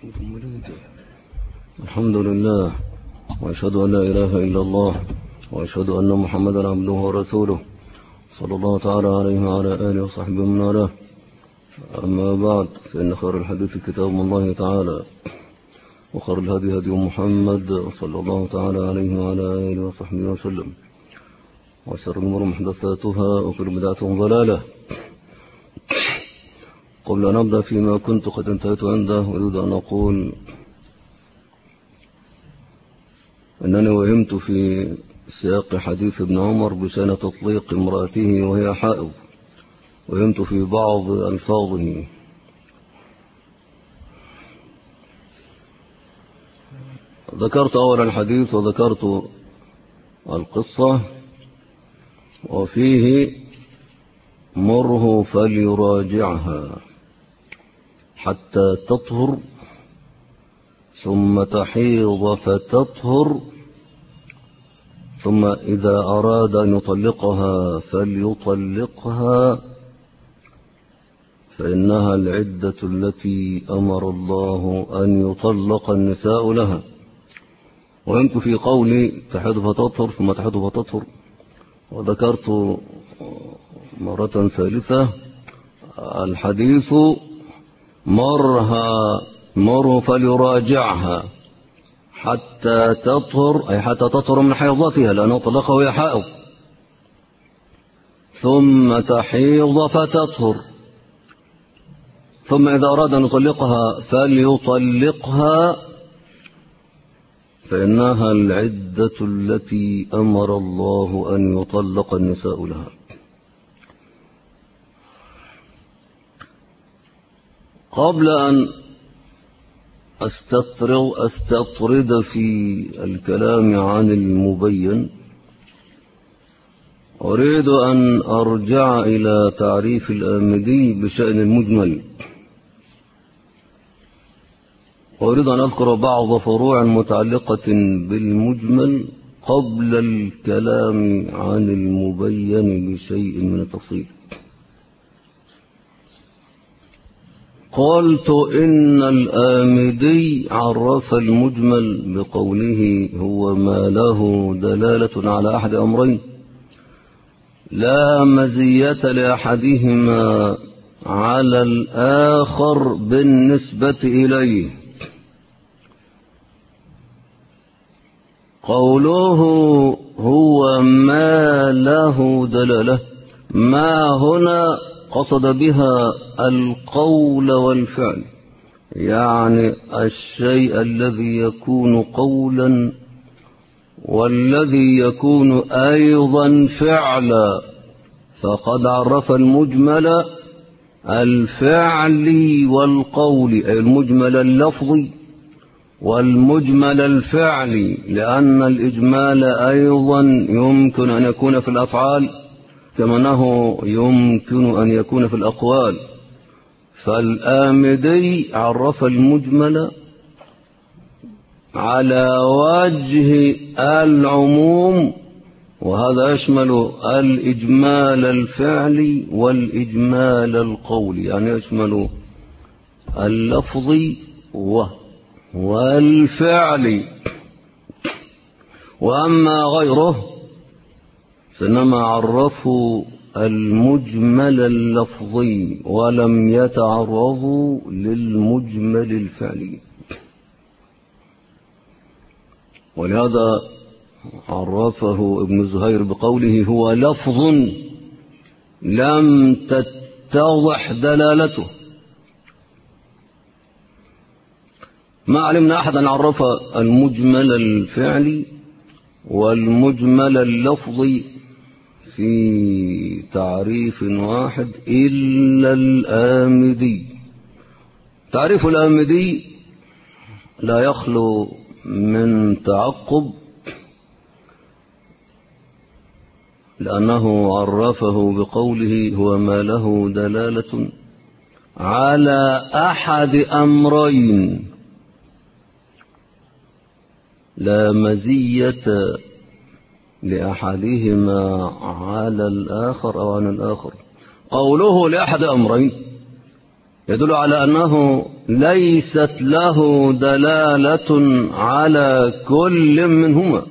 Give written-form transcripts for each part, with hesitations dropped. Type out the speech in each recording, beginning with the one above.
الحمد لله، وأشهد أن لا إله إلا الله، وأشهد أن محمدا عبده ورسوله صلى الله تعالى عليه وعلى آله وصحبه ومن والاه. أما بعد، فإن خير الحديث كتاب الله تعالى، وخير الهدي هدي محمد صلى الله تعالى عليه وعلى آله وصحبه وسلم، وشر الأمور محدثاتها، وكل بدعة ضلالة. قبل أن نبدأ فيما كنت قد انتهيت عنده، أريد أن أقول أنني وهمت في سياق حديث ابن عمر بشأن تطليق امرأته وهي حائض، وهمت في بعض ألفاظه. ذكرت أول الحديث وذكرت القصة، وفيه مره فليراجعها حتى تطهر، ثم تحيض فتطهر، ثم إذا أراد أن يطلقها فليطلقها، فإنها العدة التي أمر الله أن يطلق النساء لها. ويمكن في قولي تحيض فتطهر ثم تحيض فتطهر، وذكرت مرة ثالثة الحديث مره فليراجعها حتى تطهر، أي حتى تطهر من حيضتها، لأنه طلقها وهي حائض، ثم تحيض فتطهر، ثم إذا أراد أن يطلقها فليطلقها، فإنها العدة التي أمر الله أن يطلق النساء لها. قبل أن أستطرد في الكلام عن المبين، أريد أن أرجع إلى تعريف الآمدي بشأن المجمل، وأريد أن أذكر بعض فروع متعلقة بالمجمل قبل الكلام عن المبين بشيء من التفصيل. قلت إن الآمدي عرف المجمل بقوله هو ما له دلالة على أحد أمرين لا مزية لأحدهما على الآخر بالنسبة إليه. قوله هو ما له دلالة، ما هنا قصد بها القول والفعل، يعني الشيء الذي يكون قولا والذي يكون أيضا فعلا. فقد عرف المجمل الفعلي والقول، أي المجمل اللفظي والمجمل الفعلي، لأن الإجمال أيضا يمكن أن يكون في الأفعال كما أنه يمكن أن يكون في الأقوال. فالآمدي عرف المجمل على وجه العموم، وهذا يشمل الإجمال الفعلي والإجمال القولي، يعني يشمل اللفظي والفعلي. وأما غيره فإنما عرفوا المجمل اللفظي ولم يتعرضوا للمجمل الفعلي، ولهذا عرفه ابن زهير بقوله هو لفظ لم تتضح دلالته. ما علمنا أحدا عرف المجمل الفعلي والمجمل اللفظي في تعريف واحد إلا الآمدي. تعريف الآمدي لا يخلو من تعقب، لأنه عرفه بقوله هو ما له دلالة على أحد أمرين لا مزية لأحدهما على الآخر أو عن الآخر. قوله لأحد أمرين يدل على أنه ليست له دلالة على كل منهما،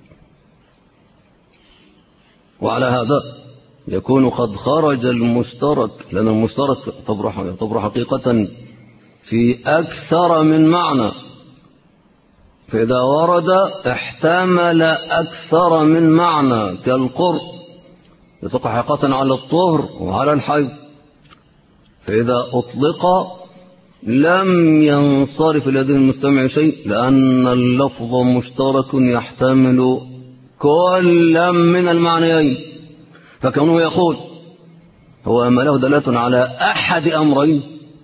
وعلى هذا يكون قد خرج المشترك، لأن المشترك يعتبر حقيقة في أكثر من معنى، فإذا ورد احتمل أكثر من معنى كالقرء يطلق حقيقة على الطهر وعلى الحيض، فإذا أطلق لم ينصرف لدى المستمع شيء، لأن اللفظ مشترك يحتمل كل من المعنيين. فكونه يقول هو ما له دلالة على أحد أمرين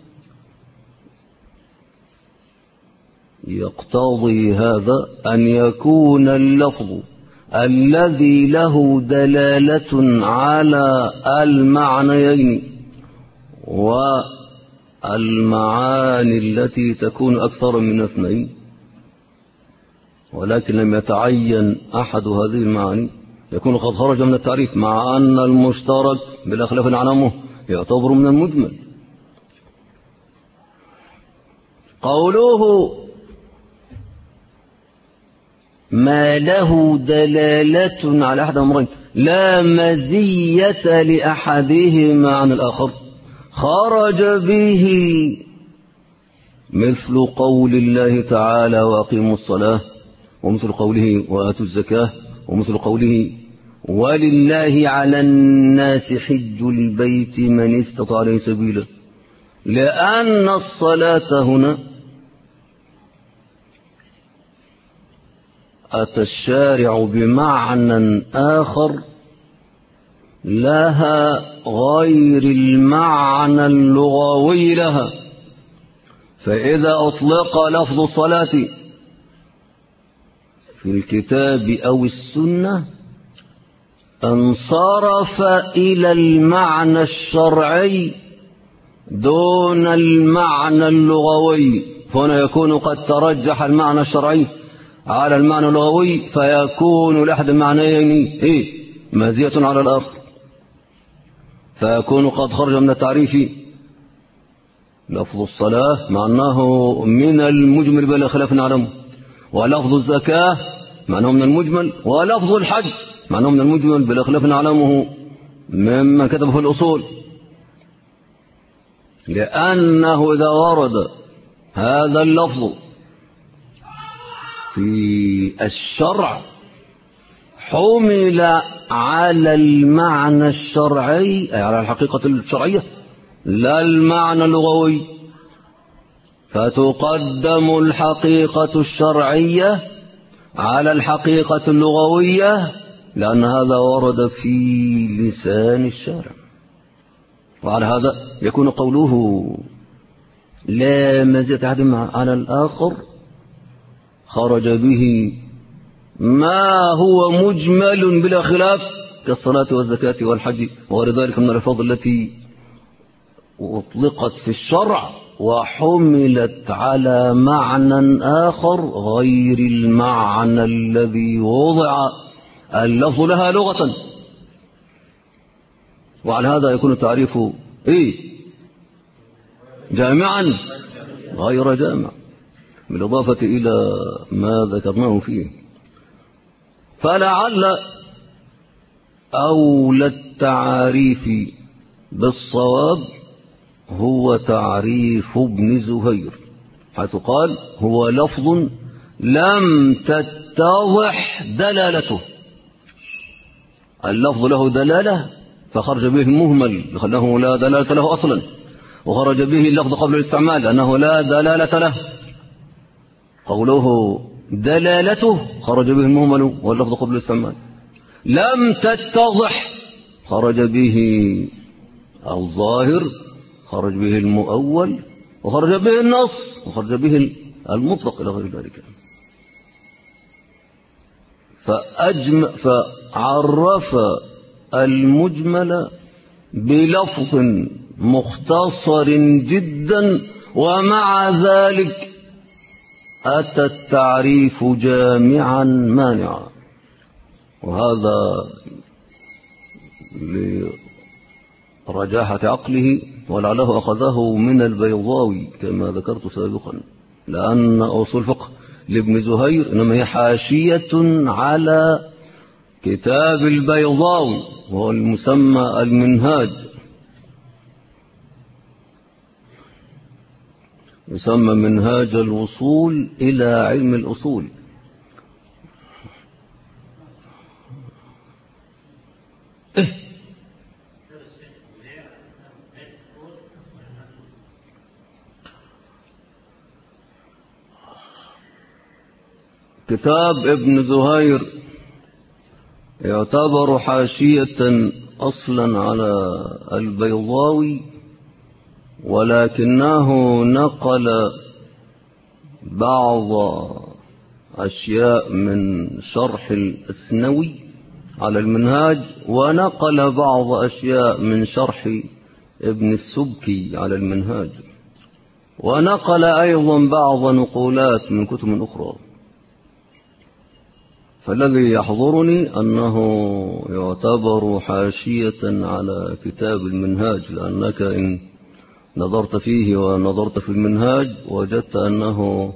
يقتضي هذا أن يكون اللفظ الذي له دلالة على المعنيين والمعاني التي تكون أكثر من اثنين، ولكن لم يتعين أحد هذه المعاني، يكون قد خرج من التعريف، مع أن المشترك بلا خلاف عنه يعتبر من المجمل. قوله ما له دلالة على أحد أمرين لا مزية لأحدهما عن الآخر، خرج به مثل قول الله تعالى وأقيموا الصلاة، ومثل قوله وآتوا الزكاة، ومثل قوله ولله على الناس حج البيت من استطاع إليه سبيلا، لأن الصلاة هنا أتى الشارع بمعنى آخر لها غير المعنى اللغوي لها، فإذا أطلق لفظ الصلاة في الكتاب أو السنة انصرف إلى المعنى الشرعي دون المعنى اللغوي، فهنا يكون قد ترجح المعنى الشرعي على المعنى اللغوي، فيكون لأحد المعنيين مزية على الآخر، فيكون قد خرج من التعريف لفظ الصلاة مع أنه من المجمل بلا خلاف نعلمه، ولفظ الزكاة معناه من المجمل، ولفظ الحج معناه من المجمل بلا خلاف نعلمه مما كتبه في الأصول، لأنه إذا ورد هذا اللفظ في الشرع حمل على المعنى الشرعي، أي على الحقيقة الشرعية لا المعنى اللغوي، فتقدم الحقيقة الشرعية على الحقيقة اللغوية، لأن هذا ورد في لسان الشارع. وعلى هذا يكون قوله لا مزية أحدهما على الآخر خرج به ما هو مجمل بلا خلاف كالصلاة والزكاة والحج وغير ذلك من الألفاظ التي أطلقت في الشرع وحملت على معنى آخر غير المعنى الذي وضع اللفظ لها لغة. وعلى هذا يكون التعريف جامعا غير جامع، بالإضافة إلى ما ذكرناه فيه. فلعل أولى التعاريف بالصواب هو تعريف ابن زهير، حيث قال هو لفظ لم تتضح دلالته، اللفظ له دلالة فخرج به المهمل لأنه لا دلالة له أصلا، وخرج به اللفظ قبل الاستعمال لأنه لا دلالة له. قوله دلالته خرج به المهمل واللفظ قبل الاستعمال. لم تتضح خرج به الظاهر، خرج به المؤول، وخرج به النص، وخرج به المطلق إلى غير ذلك. فعرف المجمل بلفظ مختصر جدا، ومع ذلك أتى التعريف جامعا مانعا، وهذا لرجاحة عقله ولعله أخذه من البيضاوي كما ذكرت سابقا، لأن أصول الفقه لابن زهير إنما هي حاشية على كتاب البيضاوي وهو المسمى المنهاج، يسمى منهاج الوصول إلى علم الأصول. كتاب ابن زهير يعتبر حاشية أصلا على البيضاوي، ولكنه نقل بعض أشياء من شرح الأسنوي على المنهاج، ونقل بعض أشياء من شرح ابن السبكي على المنهاج، ونقل أيضا بعض نقولات من كتب أخرى. فالذي يحضرني أنه يعتبر حاشية على كتاب المنهاج، لأنك إن نظرت فيه ونظرت في المنهاج وجدت أنه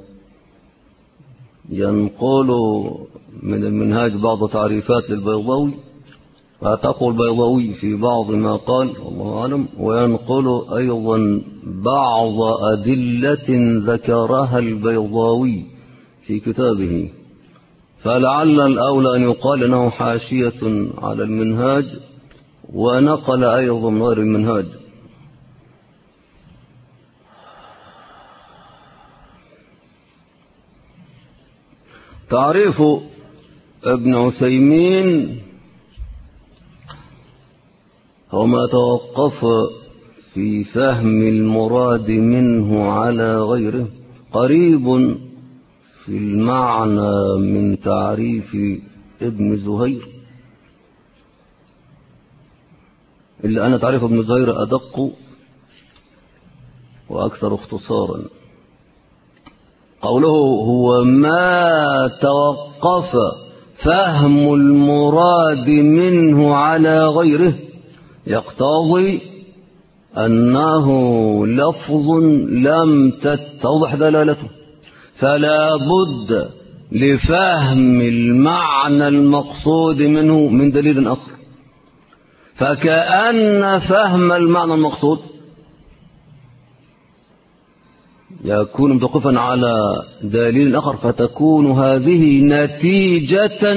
ينقل من المنهاج بعض تعريفات للبيضاوي، فتقول البيضاوي في بعض ما قال والله أعلم، وينقل أيضا بعض أدلة ذكرها البيضاوي في كتابه، فلعل الأولى أن يقال أنه حاشية على المنهاج ونقل أيضا من غير المنهاج. تعريف ابن عثيمين هو ما توقف في فهم المراد منه على غيره، قريب في المعنى من تعريف ابن زهير، إلا أن تعريف ابن زهير أدق وأكثر اختصارا. قوله هو ما توقف فهم المراد منه على غيره يقتضي أنه لفظ لم تتضح دلالته، فلا بد لفهم المعنى المقصود منه من دليل آخر، فكأن فهم المعنى المقصود يكون متوقفا على دليل آخر، فتكون هذه نتيجة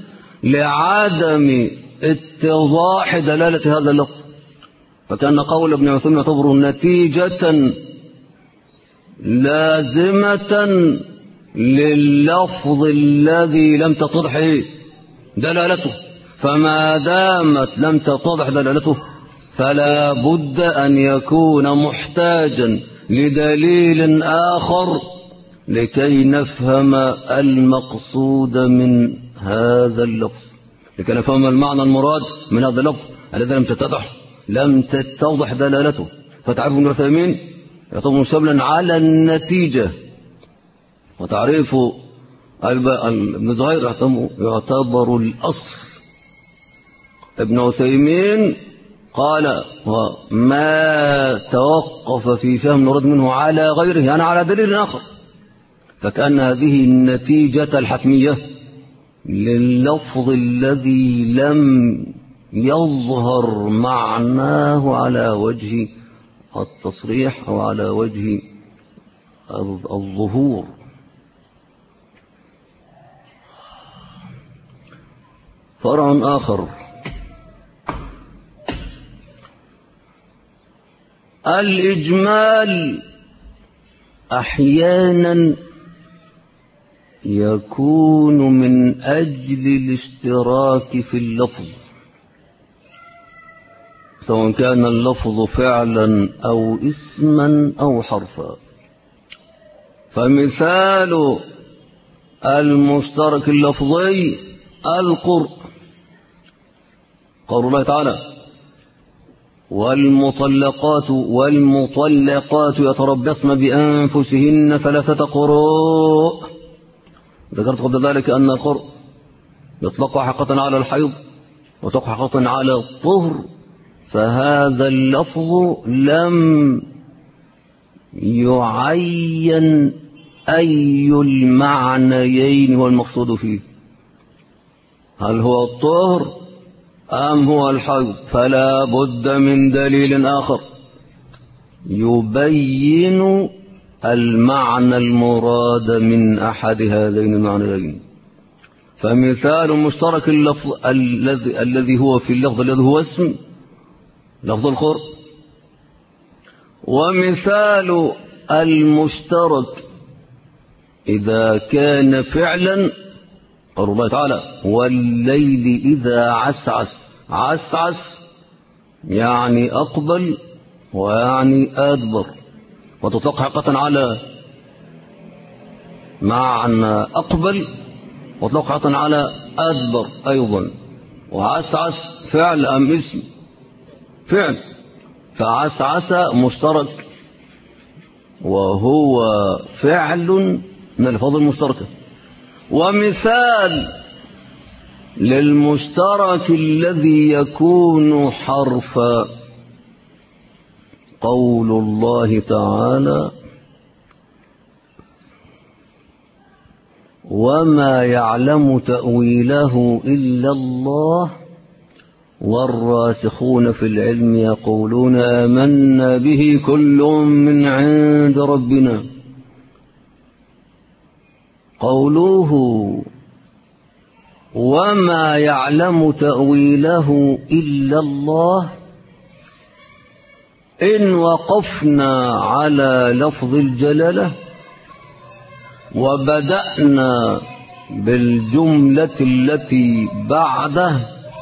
لعدم اتضاح دلالة هذا اللفظ، فكان قول ابن عثيمين يعتبر نتيجة لازمة لللفظ الذي لم تتضح دلالته، فما دامت لم تتضح دلالته فلا بد أن يكون محتاجا لدليل آخر لكي نفهم المقصود من هذا اللفظ، لكي نفهم المعنى المراد من هذا اللفظ الذي لم تتضح دلالته. فتعريف ابن عثيمين يعتبر شاملا على النتيجة، وتعريف ابن زهير يعتبر الأصل. ابن عثيمين قال ما توقف في فهم المراد منه على غيره يعني على دليل آخر، فكأن هذه النتيجة الحتمية لللفظ الذي لم يظهر معناه على وجه التصريح أو على وجه الظهور. فرع آخر: الإجمال أحيانا يكون من أجل الاشتراك في اللفظ، سواء كان اللفظ فعلا أو اسما أو حرفا. فمثال المشترك اللفظي القرء، قول الله تعالى: والمطلقات يتربصن بأنفسهن 3 قروء. ذكرت قبل ذلك أن القرء يطلق حقيقة على الحيض ويطلق حقيقة على الطهر، فهذا اللفظ لم يعين أي المعنيين هو المقصود فيه، هل هو الطهر أم هو الحيض؟ فلا بد من دليل آخر يبين المعنى المراد من أحد هذين المعنيين. فمثال مشترك اللفظ الذي هو في اللفظ الذي هو اسم لفظ القرب، ومثال المشترك إذا كان فعلا قول الله تعالى والليل إذا عسعس. عسعس يعني أقبل ويعني أدبر، وتطلق حقيقة على معنى أقبل وتطلق حقيقة على أدبر أيضا. وعسعس فعل أم اسم؟ فعل، فعسعس مشترك وهو فعل من الألفاظ المشتركة. ومثال للمشترك الذي يكون حرفا قول الله تعالى وما يعلم تأويله إلا الله والراسخون في العلم يقولون آمنا به كل من عند ربنا. قوله وما يعلم تأويله إلا الله، إن وقفنا على لفظ الجلالة وبدأنا بالجملة التي بعده،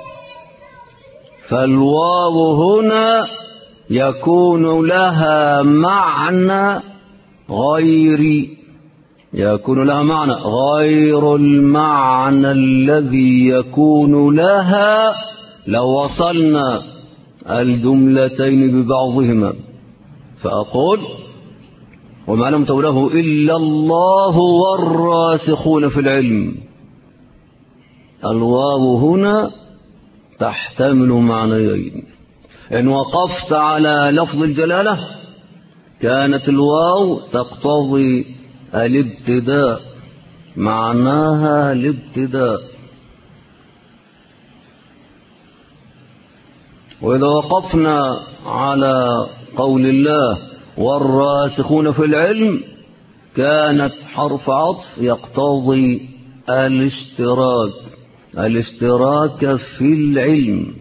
فالواو هنا يكون لها معنى غير المعنى الذي يكون لها لو وصلنا الجملتين ببعضهما. فأقول وما لم تقوله إلا الله والراسخون في العلم. الواو هنا تحتمل معنيين، إن وقفت على لفظ الجلالة كانت الواو تقتضي الابتداء، معناها الابتداء. وإذا وقفنا على قول الله والراسخون في العلم كانت حرف عطف يقتضي الاشتراك في العلم،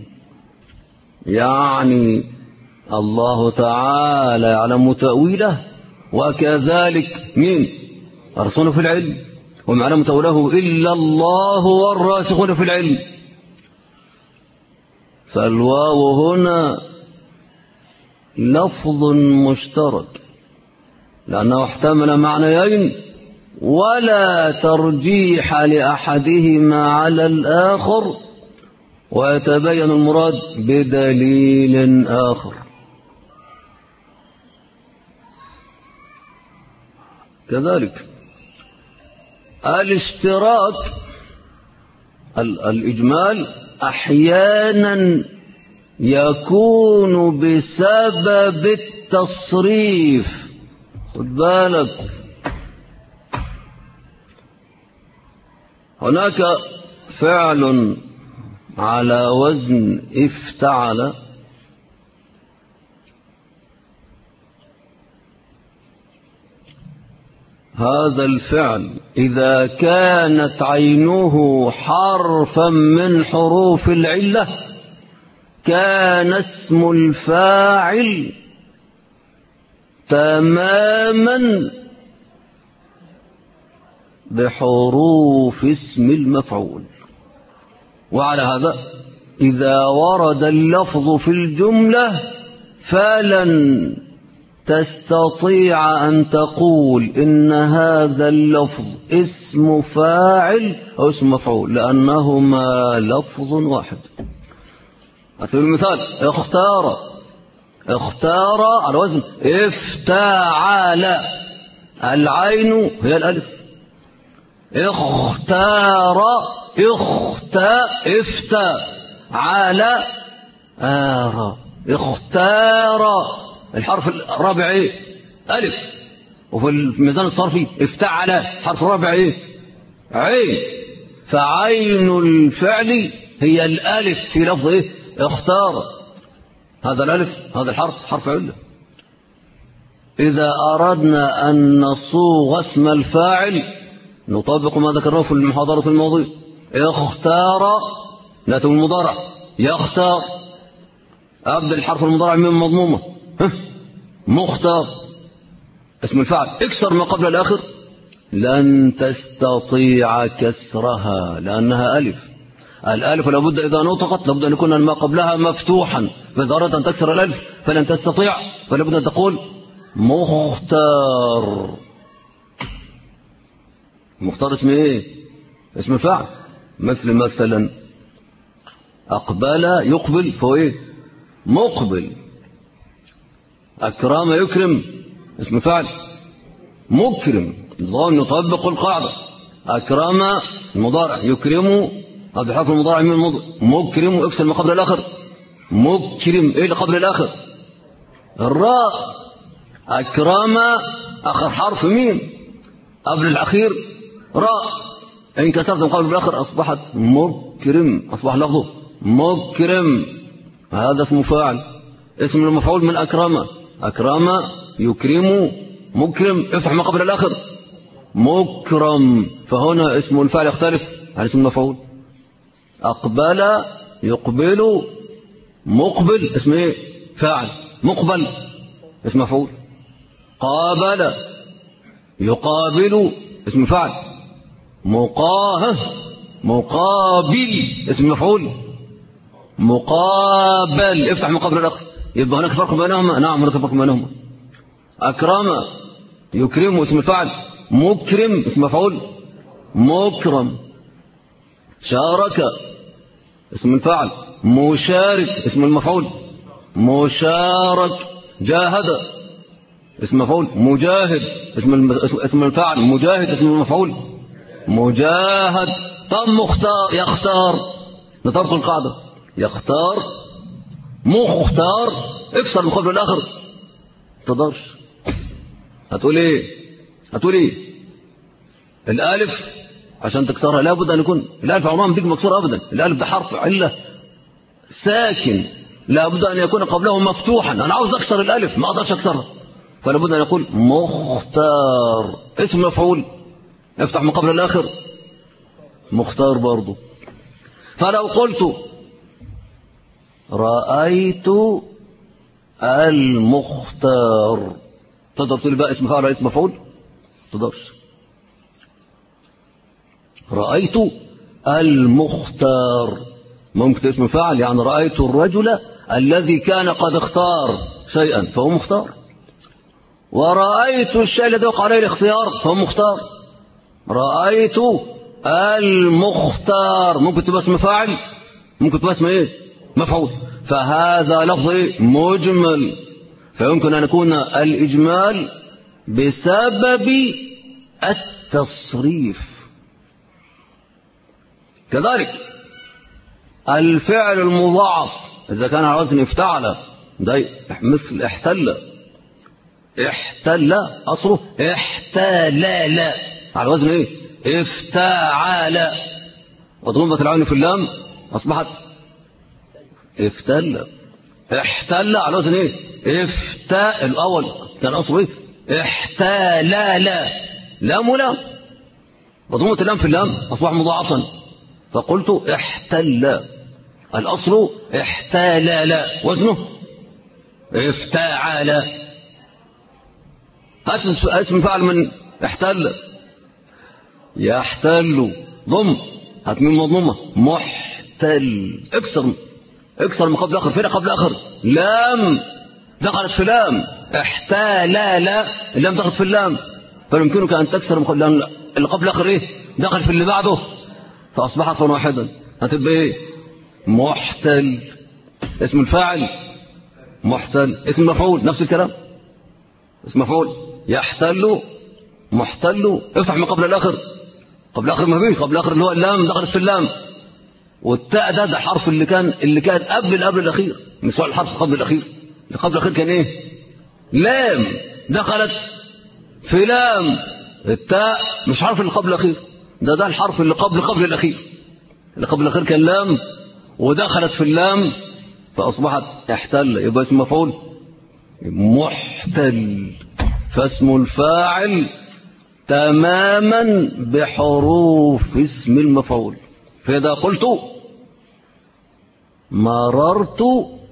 يعني الله تعالى يعلم تأويله وكذلك مين؟ الراسخون في العلم، وما يعلم تأويله إلا الله والراسخون في العلم. فالواو هنا لفظ مشترك لأنه احتمل معنيين ولا ترجيح لأحدهما على الآخر، ويتبين المراد بدليل آخر. كذلك الاشتراك الإجمال أحيانا يكون بسبب التصريف. خد بالك، هناك فعل على وزن افتعل هذا الفعل إذا كانت عينه حرفا من حروف العلة كان اسم الفاعل تماما بحروف اسم المفعول. وعلى هذا إذا ورد اللفظ في الجملة فلن تستطيع أن تقول إن هذا اللفظ اسم فاعل أو اسم مفعول، لأنهما لفظ واحد. على سبيل المثال اختار على وزن افتعل، العين هي الألف. اختار افتعل آرى، اختار الحرف الرابع ايه؟ ألف. وفي الميزان الصرفي افتعل حرف الرابع ايه؟ عين. فعين الفعل هي الألف في لفظ ايه؟ اختار. هذا الألف، هذا الحرف حرف علة. إذا أردنا أن نصوغ اسم الفاعل نطبق ما ذكرناه في المحاضرة الماضية. اختار ناتج المضارع، يختار. أبدأ الحرف المضارع من مضمومة، مختار. اسم الفاعل اكسر ما قبل الآخر. لن تستطيع كسرها لأنها ألف. الألف لابد إذا نطقت لابد أن يكون ما قبلها مفتوحا، فإذا أردت أن تكسر الألف فلن تستطيع، فلابد أن تقول مختار. مختار اسم ايه؟ اسم فاعل. مثلا أقبل يقبل فهو ايه؟ مقبل. أكرم يكرم اسم فاعل مكرم. نطبق القاعدة. أكرم المضارع، يكرم هذا حرف المضارع من المضارع، مكرم اكسر ما قبل الآخر. مكرم ايه اللي قبل الآخر؟ الراء. أكرم آخر حرف ميم، قبل الأخير راء. إن كسرت من قبل الآخر أصبحت مكرم، أصبح لفظه مكرم. هذا اسم فاعل. اسم المفعول من أكرم. أكرم يكرم مكرم، افتح ما قبل الآخر مكرم. فهنا اسم الفاعل يختلف عن اسم المفعول. أقبل يقبل مقبل اسم ايه؟ فاعل. مقبل اسم مفعول. قابل يقابل اسم فاعل. مقابل اسم مفعول. مقابل افتح ما قبل الآخر. يبقى هناك فرق بينهما. نعم هناك فرق بينهما. أكرم يكرم اسم الفاعل، مكرم اسم مفعول. مكرم. شارك اسم الفاعل، مشارك اسم المفعول. مشارك. جاهد اسم مفعول. مجاهد اسم الفاعل. مجاهد اسم المفعول. مجاهد. طب مختار يختار. نطبق القاعدة. يختار مختار اكسر من قبل الآخر. تقدرش. هتقول ايه؟ الالف عشان تكسرها لابد ان يكون الالف عمرها ما تيجي مكسوره ابدا. الالف ده حرف عله ساكن، لابد ان يكون قبله مفتوحا. انا عاوز اكسر الالف ما اقدرش اكسرها، فلابد ان يقول مختار اسم مفعول. افتح من قبل الاخر مختار برضه. فلو قلت رأيت المختار تقدر تقول بقى اسم فاعل ولا اسم مفعول؟ تقدرش. رأيت المختار ممكن اسم فاعل، يعني رأيت الرجل الذي كان قد اختار شيئا فهو مختار. ورأيت الشيء الذي وقع عليه الاختيار فهو مختار. رأيت المختار ممكن تبقى اسم فاعل، ممكن تبقى اسم ايه؟ مفعول. فهذا لفظ مجمل، فيمكن أن يكون الإجمال بسبب التصريف. كذلك الفعل المضاعف إذا كان على وزن افتعل ده مثل احتل. احتل أصله احتلال على وزن ايه؟ افتعال. وضمت العين في اللام أصبحت افتل. احتل على وزن ايه؟ افتاء. الأول كان أصله ايه؟ احتلال. لام ولام وضمت اللام في اللام أصبح مضاعفا فقلت احتل. الأصل احتلال وزنه افتعال. اسم فعل من احتل. يحتل ضم هتميم مضمومة محتل. اكسر من قبل اخر. فين قبل اخر؟ لام دخلت في لام. احتلال اللام دخلت في اللام، فيمكنك ان تكسر من قبل اللي قبل اخر ايه؟ دخل في اللي بعده فاصبح حرفا واحدا. هتبقى ايه؟ محتل. اسم الفاعل محتل. اسم مفعول نفس الكلام. اسم مفعول يحتل محتل. افتح من قبل الاخر. قبل الاخر ما فيش. قبل الاخر اللي هو اللام دخلت في اللام، والتاء ده حرف اللي كان قبل الاخير. مش هو الحرف قبل الأخير؟ اللي قبل الأخير كان إيه؟ لام، دخلت في لام. التاء مش حرف اللي قبل الأخير، ده الحرف اللي قبل الأخير. اللي قبل الأخير كان لام ودخلت في اللام فأصبحت احتل، يبقى اسم مفعول محتل. فاسم الفاعل تماما بحروف اسم المفعول. فإذا قلت مررت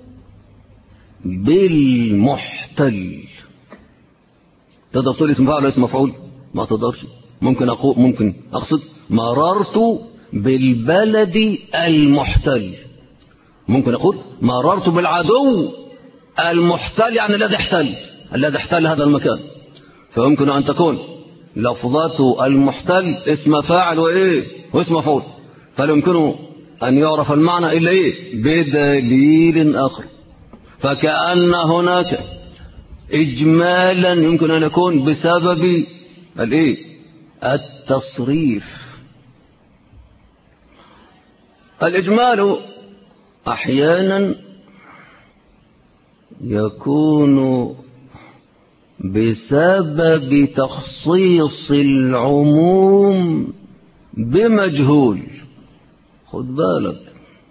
بالمحتل، تقدر تقول اسم فاعل ولا اسم مفعول؟ ما تقدرش. ممكن أقصد مررت بالبلد المحتل. ممكن أقول مررت بالعدو المحتل، يعني الذي احتل هذا المكان. فيمكن أن تكون لفظة المحتل اسم فاعل واسم مفعول، فلا يمكن أن يعرف المعنى إلا بدليل آخر. فكأن هناك إجمالا يمكن أن يكون بسبب التصريف. الإجمال أحيانا يكون بسبب تخصيص العموم بمجهول. خد بالك،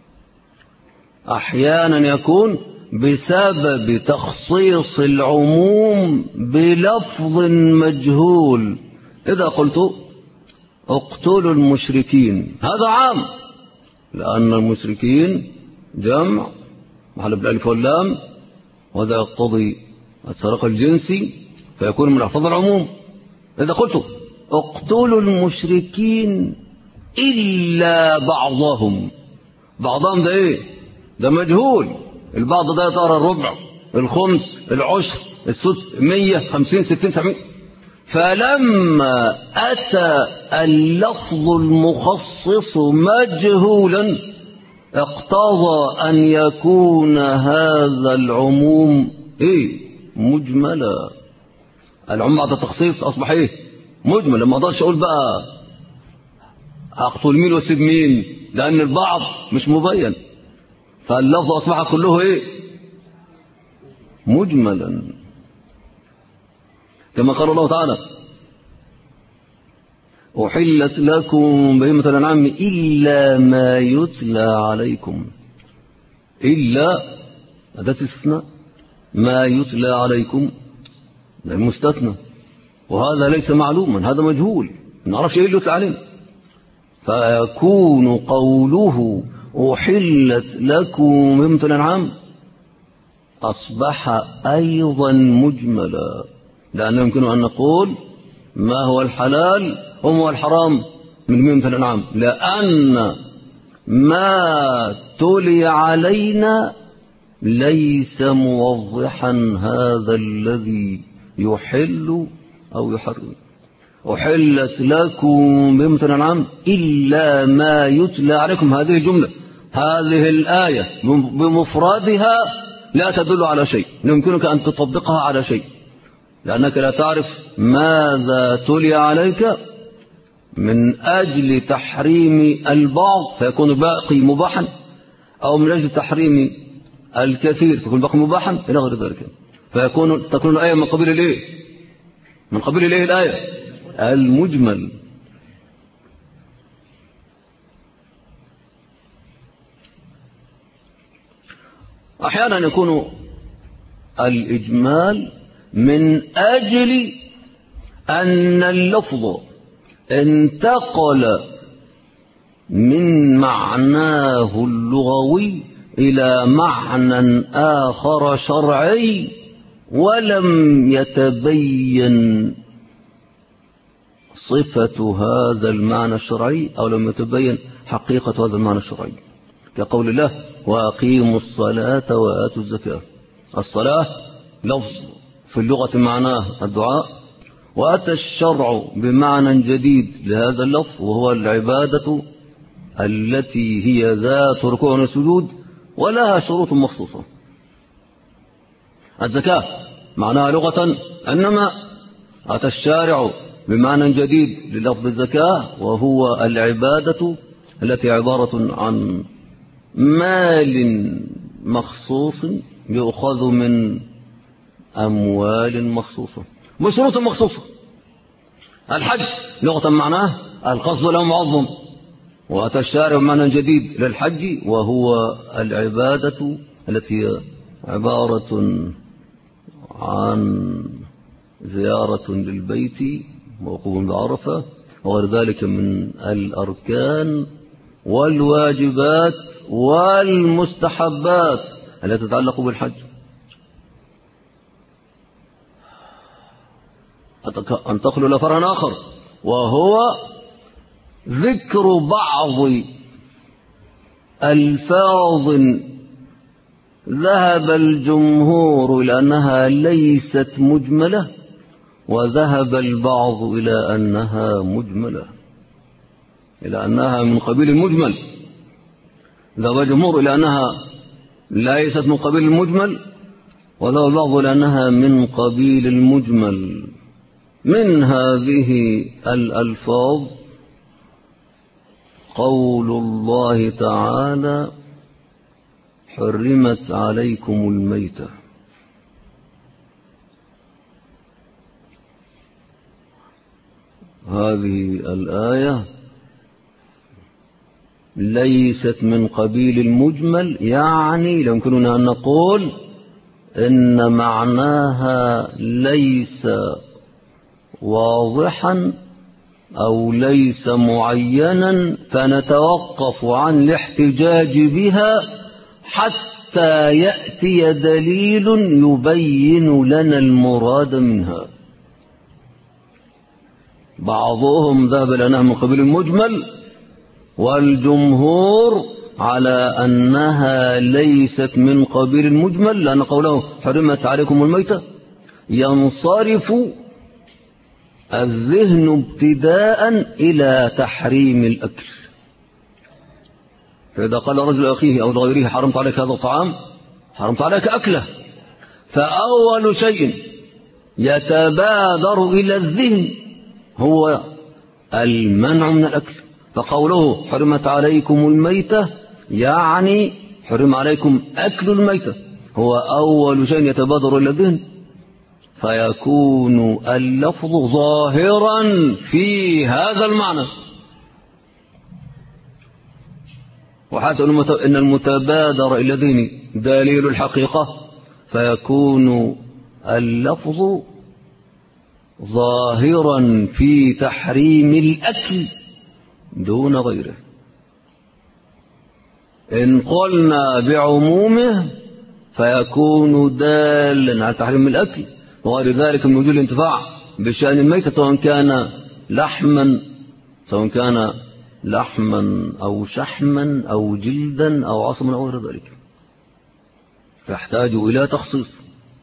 أحيانا يكون بسبب تخصيص العموم بلفظ مجهول. إذا قلت اقتلوا المشركين، هذا عام، لأن المشركين جمع محل بالألف واللام، وهذا يقتضي السرق الجنسي فيكون من ألفاظ العموم. إذا قلت اقتلوا المشركين إلا بعضهم، بعضهم ده ده مجهول. البعض ده يا ترى الربع، الخمس، العشر، السدس، 100، 50، 60، 70. فلما أتى اللفظ المخصص مجهولا اقتضى أن يكون هذا العموم مجملا. العموم بعد التخصيص أصبح مجمل. لما أقدرش أقول بقى أقتل مين واسيب مين، لأن البعض مش مبين، فاللفظ أصبح كله مجملا. كما قال الله تعالى أحلت لكم بهيمة الأنعام إلا ما يتلى عليكم. إلا أداة استثناء، ما يتلى عليكم ده المستثنى، وهذا ليس معلوما، هذا مجهول، ما نعرفش اللي يتلى علينا. فيكون قوله أحلت لكم بهيمة الأنعام أصبح أيضا مجملا، لأنه يمكن أن نقول ما هو الحلال وما هو الحرام من بهيمة الأنعام، لأن ما تلي علينا ليس موضحا هذا الذي يحل أو يحرم. أحلت لكم بهيمة الأنعام إلا ما يتلى عليكم، هذه جملة، هذه الآية بمفردها لا تدل على شيء، يمكنك أن تطبقها على شيء، لأنك لا تعرف ماذا تلي عليك من أجل تحريم البعض فيكون الباقي مباحا، أو من أجل تحريم الكثير فيكون الباقي مباحا إلى غير ذلك. تكون الآية من قبيل من قبيل الآية المجمل. أحيانا يكون الإجمال من أجل أن اللفظ انتقل من معناه اللغوي إلى معنى آخر شرعي ولم يتبين صفة هذا المعنى الشرعي، أو لم يتبين حقيقة هذا المعنى الشرعي، كقول الله وأقيموا الصلاة وآتوا الزكاة. الصلاة لفظ في اللغة معناه الدعاء، وأتى الشرع بمعنى جديد لهذا اللفظ وهو العبادة التي هي ذات ركوع وسجود ولها شروط مخصوصة. الزكاة معناها لغة، إنما أتى الشارع بمعنى جديد للفظ الزكاة وهو العبادة التي عبارة عن مال مخصوص يؤخذ من أموال مخصوصة بشروط مخصوصة. الحج لغة معناه القصد له معظم، وأتى الشارع بمعنى جديد للحج وهو العبادة التي عبارة عن زيارة للبيت ووقوف بعرفة وغير ذلك من الأركان والواجبات والمستحبات التي تتعلق بالحج. أنتقل إلى فرع آخر وهو ذكر بعض ألفاظ ذهب الجمهور إلى أنها ليست مجملة، وذهب البعض إلى أنها مجملة، إلى أنها من قبيل المجمل. ذهب الجمهور إلى أنها ليست من قبيل المجمل، وذهب البعض إلى أنها من قبيل المجمل. من هذه الألفاظ قول الله تعالى: حرمت عليكم الميتة. هذه الآية ليست من قبيل المجمل، يعني يمكننا أن نقول إن معناها ليس واضحا أو ليس معينا، فنتوقف عن الاحتجاج بها حتى يأتي دليل يبين لنا المراد منها. بعضهم ذهب لنا من قبيل المجمل، والجمهور على أنها ليست من قبيل المجمل، لأن قوله حرمت عليكم الميتة ينصرف الذهن ابتداء إلى تحريم الأكل. فإذا قال رجل أخيه أو لغيره حرمت عليك هذا الطعام، حرمت عليك أكله، فأول شيء يتبادر إلى الذهن هو المنع من الأكل. فقوله حرمت عليكم الميتة يعني حرم عليكم أكل الميتة، هو أول شيء يتبادر إلى الذهن، فيكون اللفظ ظاهرا في هذا المعنى. وحتى إن المتبادر إلى الذهن دليل الحقيقة، فيكون اللفظ ظاهرا في تحريم الأكل دون غيره. إن قلنا بعمومه فيكون دالا على تحريم الأكل وغير ذلك من وجوه الانتفاع بشأن الميتة، سواء كان لحما أو شحما أو جلدا أو عصما أو غير ذلك، فيحتاج إلى تخصيص.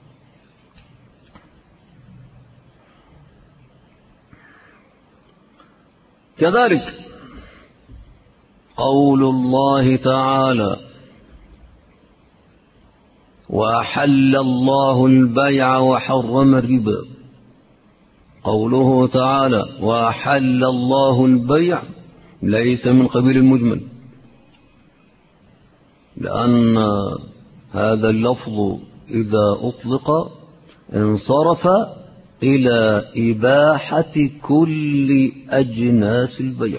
كذلك قول الله تعالى: وأحل الله البيع وحرم الربا. قوله تعالى وأحل الله البيع ليس من قبيل المجمل، لأن هذا اللفظ إذا أطلق انصرف إلى إباحة كل أجناس البيع،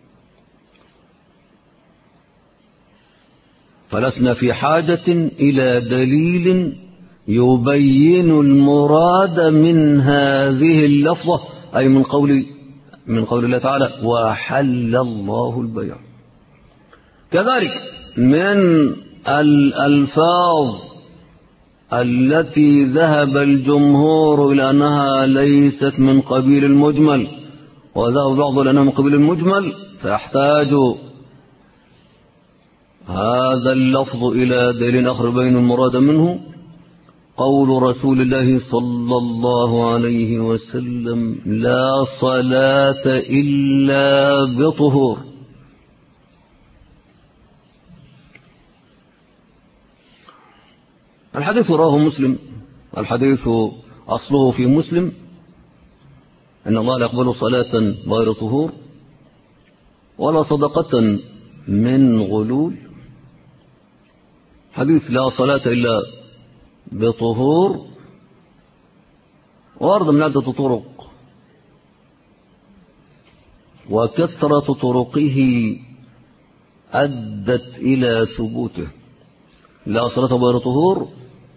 فلسنا في حاجة إلى دليل يبين المراد من هذه اللفظة، أي من قول الله تعالى وأحل الله البيع. كذلك من الألفاظ التي ذهب الجمهور إلى أنها ليست من قبيل المجمل وذهب بعض إلى أنها من قبيل المجمل، فيحتاج هذا اللفظ إلى دليل آخر بين المراد منه. قول رسول الله صلى الله عليه وسلم: لا صلاة إلا بطهور. الحديث رواه مسلم، الحديث أصله في مسلم: إن الله لا يقبل صلاة غير طهور ولا صدقة من غلول حديث لا صلاة إلا بطهور وارد من عدة طرق، وكثرة طرقه أدت إلى ثبوته. لا صلاة غير طهور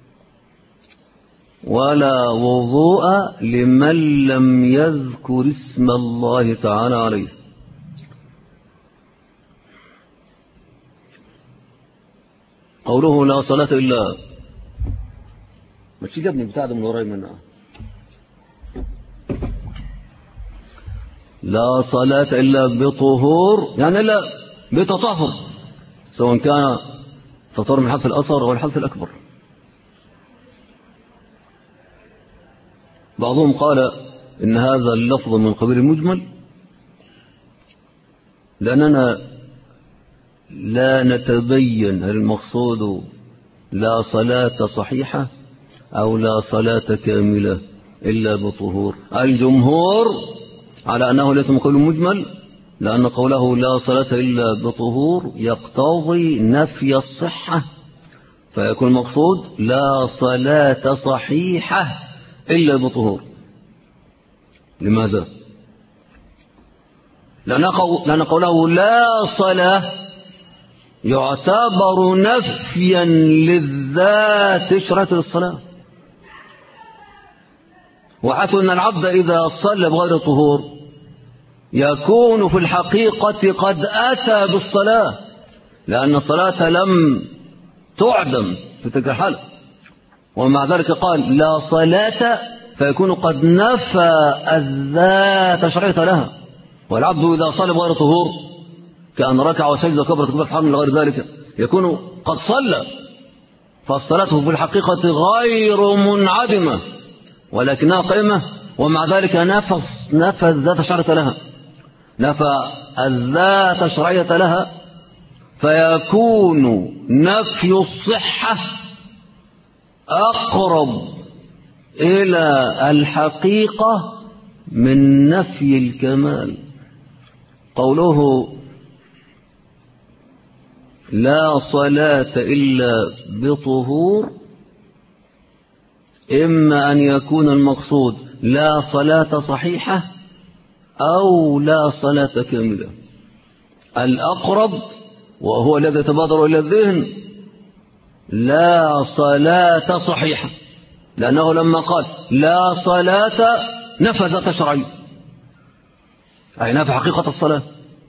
ولا وضوء لمن لم يذكر اسم الله تعالى عليه. قوله لا صلاة إلا، ما تشي جابني بتاع ده من وراي منها. لا صلاة إلا بطهور يعني إلا بتطهر، سواء كان تطهر من الحدث الأصغر أو الحدث الأكبر. بعضهم قال إن هذا اللفظ من قبيل المجمل، لأننا لا نتبين هل المقصود لا صلاة صحيحة أو لا صلاة كاملة إلا بطهور. الجمهور على أنه ليس من قبيل المجمل، لأن قوله لا صلاة إلا بطهور يقتضي نفي الصحة، فيكون المقصود لا صلاة صحيحة إلا بطهور. لماذا؟ لأن قوله لا صلاة يعتبر نفيا للذات شرعة الصلاة، وحيث أن العبد إذا صلى بغير طهور يكون في الحقيقة قد أتى بالصلاة، لأن الصلاة لم تعدم في تلك الحالة، ومع ذلك قال لا صلاة، فيكون قد نفى الذات شرعية لها. والعبد إذا صلى بغير طهور كأن ركع وسجد وكبر تكبيرة الحرم لغير ذلك يكون قد صلى، فالصلاة في الحقيقة غير منعدمة ولكنها قائمة، ومع ذلك نفى الذات شرعية لها، نفى الذات شرعية لها، فيكون نفي الصحة أقرب إلى الحقيقة من نفي الكمال. قوله لا صلاة إلا بطهور إما أن يكون المقصود لا صلاة صحيحة أو لا صلاة كاملة. الأقرب وهو الذي يتبادر إلى الذهن لا صلاة صحيحة، لأنه لما قال لا صلاة نفى ذات شرعية، أي نفى حقيقة الصلاة.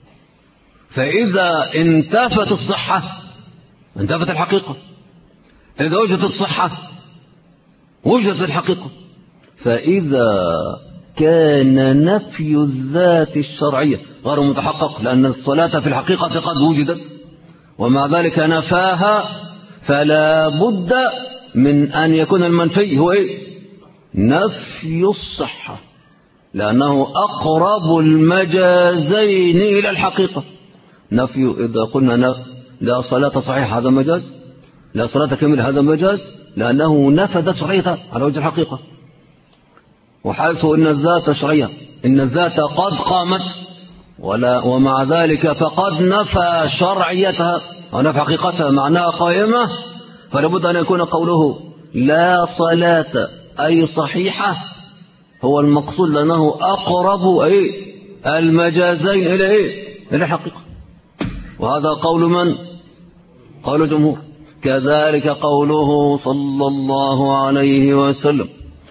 فإذا انتفت الصحة انتفت الحقيقة، إذا وجدت الصحة وجدت الحقيقة. فإذا كان نفي الذات الشرعية غير متحقق، لأن الصلاة في الحقيقة قد وجدت ومع ذلك نفاها، فلا بد من أن يكون المنفي هو نفي الصحة، لأنه أقرب المجازين إلى الحقيقة. نفي إذا قلنا لا صلاة صحيحة هذا مجاز، لا صلاة كاملة هذا مجاز، لأنه نفذت شرعيتها على وجه الحقيقة. وحيث إن الذات شرعية، إن الذات قد قامت ومع ذلك فقد نفى شرعيتها ونفى حقيقتها معناها قائمة، فلابد أن يكون قوله لا صلاة أي صحيحة هو المقصود، لأنه أقرب المجازين إلى الحقيقة. وهذا قول من؟ قول الجمهور. كذلك قوله صلى الله عليه وسلم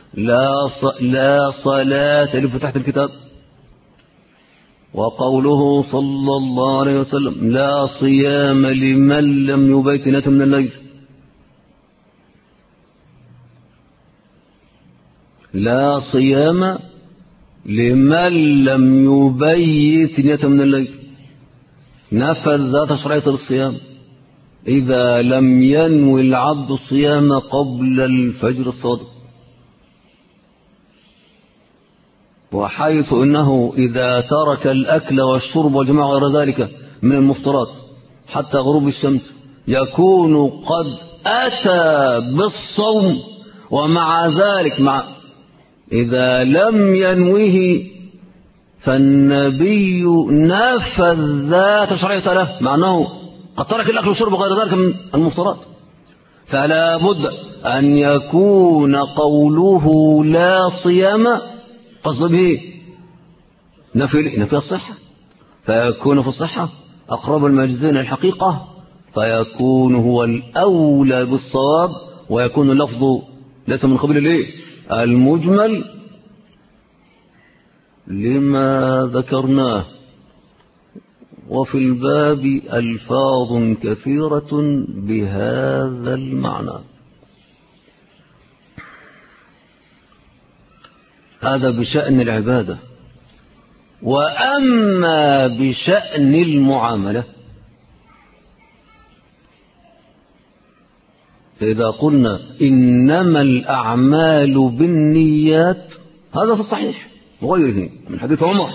لا صلاة اللي فتحت الكتاب، وقوله صلى الله عليه وسلم لا صيام لمن لم يبيت نية من الليل. لا صيام لمن لم يبيت نية من الليل، نفذ ذات شرعية الصيام إذا لم ينوي العبد الصيام قبل الفجر الصادق. وحيث إنه إذا ترك الأكل والشرب والجماع غير ذلك من المفطرات حتى غروب الشمس يكون قد أتى بالصوم، ومع ذلك إذا لم ينوه فالنبي نفذ ذات شرعية له، مع أنه قد ترك الأكل والشرب وغير ذلك من المفطرات، فلا بد أن يكون قوله لا صيام قصد به نفي الصحة، فيكون في الصحة أقرب المجزين الحقيقة، فيكون هو الأولى بالصواب، ويكون اللفظ ليس من قبل المجمل لما ذكرناه. وفي الباب ألفاظ كثيرة بهذا المعنى. هذا بشأن العبادة. وأما بشأن المعاملة فإذا قلنا إنما الأعمال بالنيات هذا في الصحيح وغيره من حديث عمر،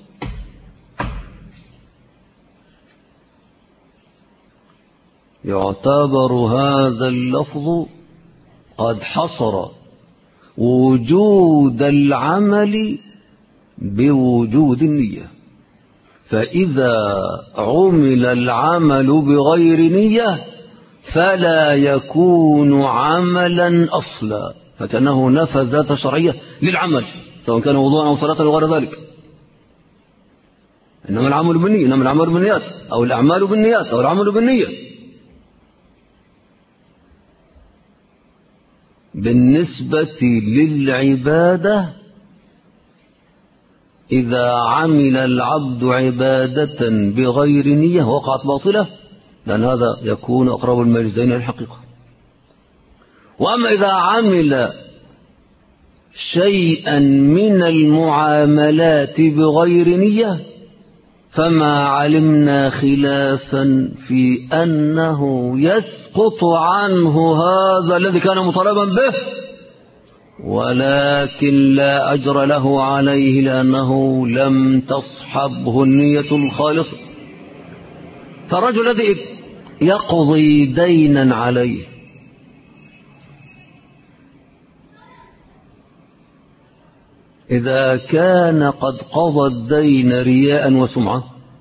يعتبر هذا اللفظ قد حصر وجود العمل بوجود النية، فإذا عمل العمل بغير نية فلا يكون عملا أصلا، فكأنه نفى ذات شرعية للعمل سواء كان وضوءا أو صلاة أو غير ذلك. إنما العمل بالنية، إنما العمل بالنيات، أو الأعمال بالنيات، أو العمل بالنية. بالنسبة للعبادة إذا عمل العبد عبادة بغير نية وقعت باطلة، لأن هذا يكون أقرب المجزين الحقيقة. وأما إذا عمل شيئا من المعاملات بغير نية فما علمنا خلافا في أنه يسقط عنه هذا الذي كان مطالبا به، ولكن لا أجر له عليه لأنه لم تصحبه النية الخالصة. فالرجل الذي يقضي دينا عليه إذا كان قد قضى الدين رياء وسمعة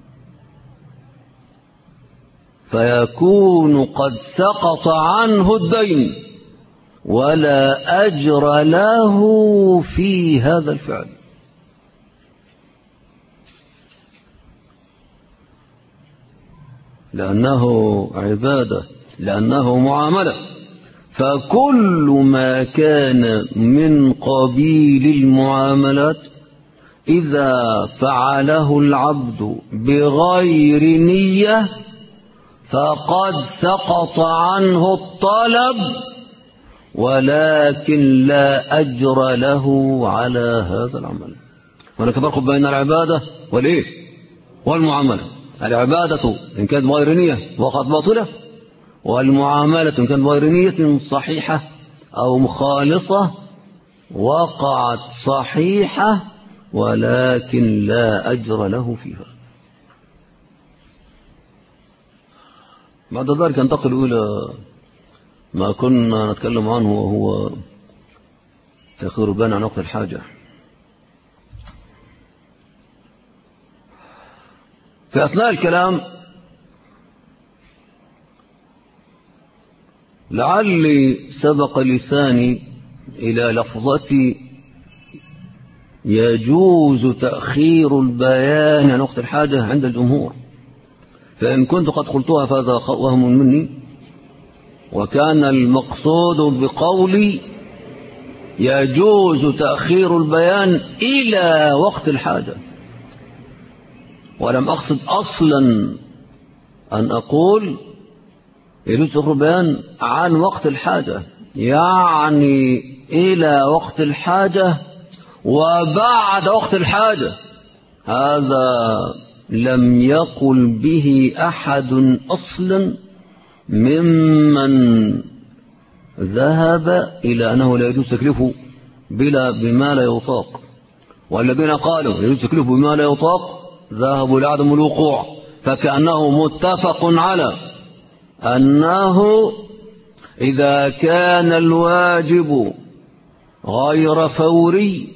فيكون قد سقط عنه الدين ولا أجر له في هذا الفعل، لأنه عبادة، لأنه معاملة. فكل ما كان من قبيل المعاملات إذا فعله العبد بغير نية فقد سقط عنه الطلب، ولكن لا أجر له على هذا العمل. هناك فرق بين العبادة والمعاملة. العبادة إن كانت بغير نية وقعت باطلة، والمعاملة إن كانت بغير نية صحيحة أو مخالصة وقعت صحيحة ولكن لا أجر له فيها. بعد ذلك ننتقل إلى ما كنا نتكلم عنه وهو تأخير البيان عن وقت الحاجة. في أثناء الكلام لعلي سبق لساني إلى لفظة يجوز تأخير البيان عن وقت الحاجة عند الجمهور، فإن كنت قد قلتها فهذا وهم مني، وكان المقصود بقولي يجوز تأخير البيان إلى وقت الحاجة، ولم أقصد أصلا أن أقول يجوز تأخير البيان عن وقت الحاجة، يعني إلى وقت الحاجة وبعد وقت الحاجة. هذا لم يقل به أحد أصلا ممن ذهب إلى أنه لا يجوز تكليفه بما لا يطاق، والذين قالوا يجوز تكليفه بما لا يطاق ذهبوا لعدم الوقوع، فكأنه متفق على أنه إذا كان الواجب غير فوري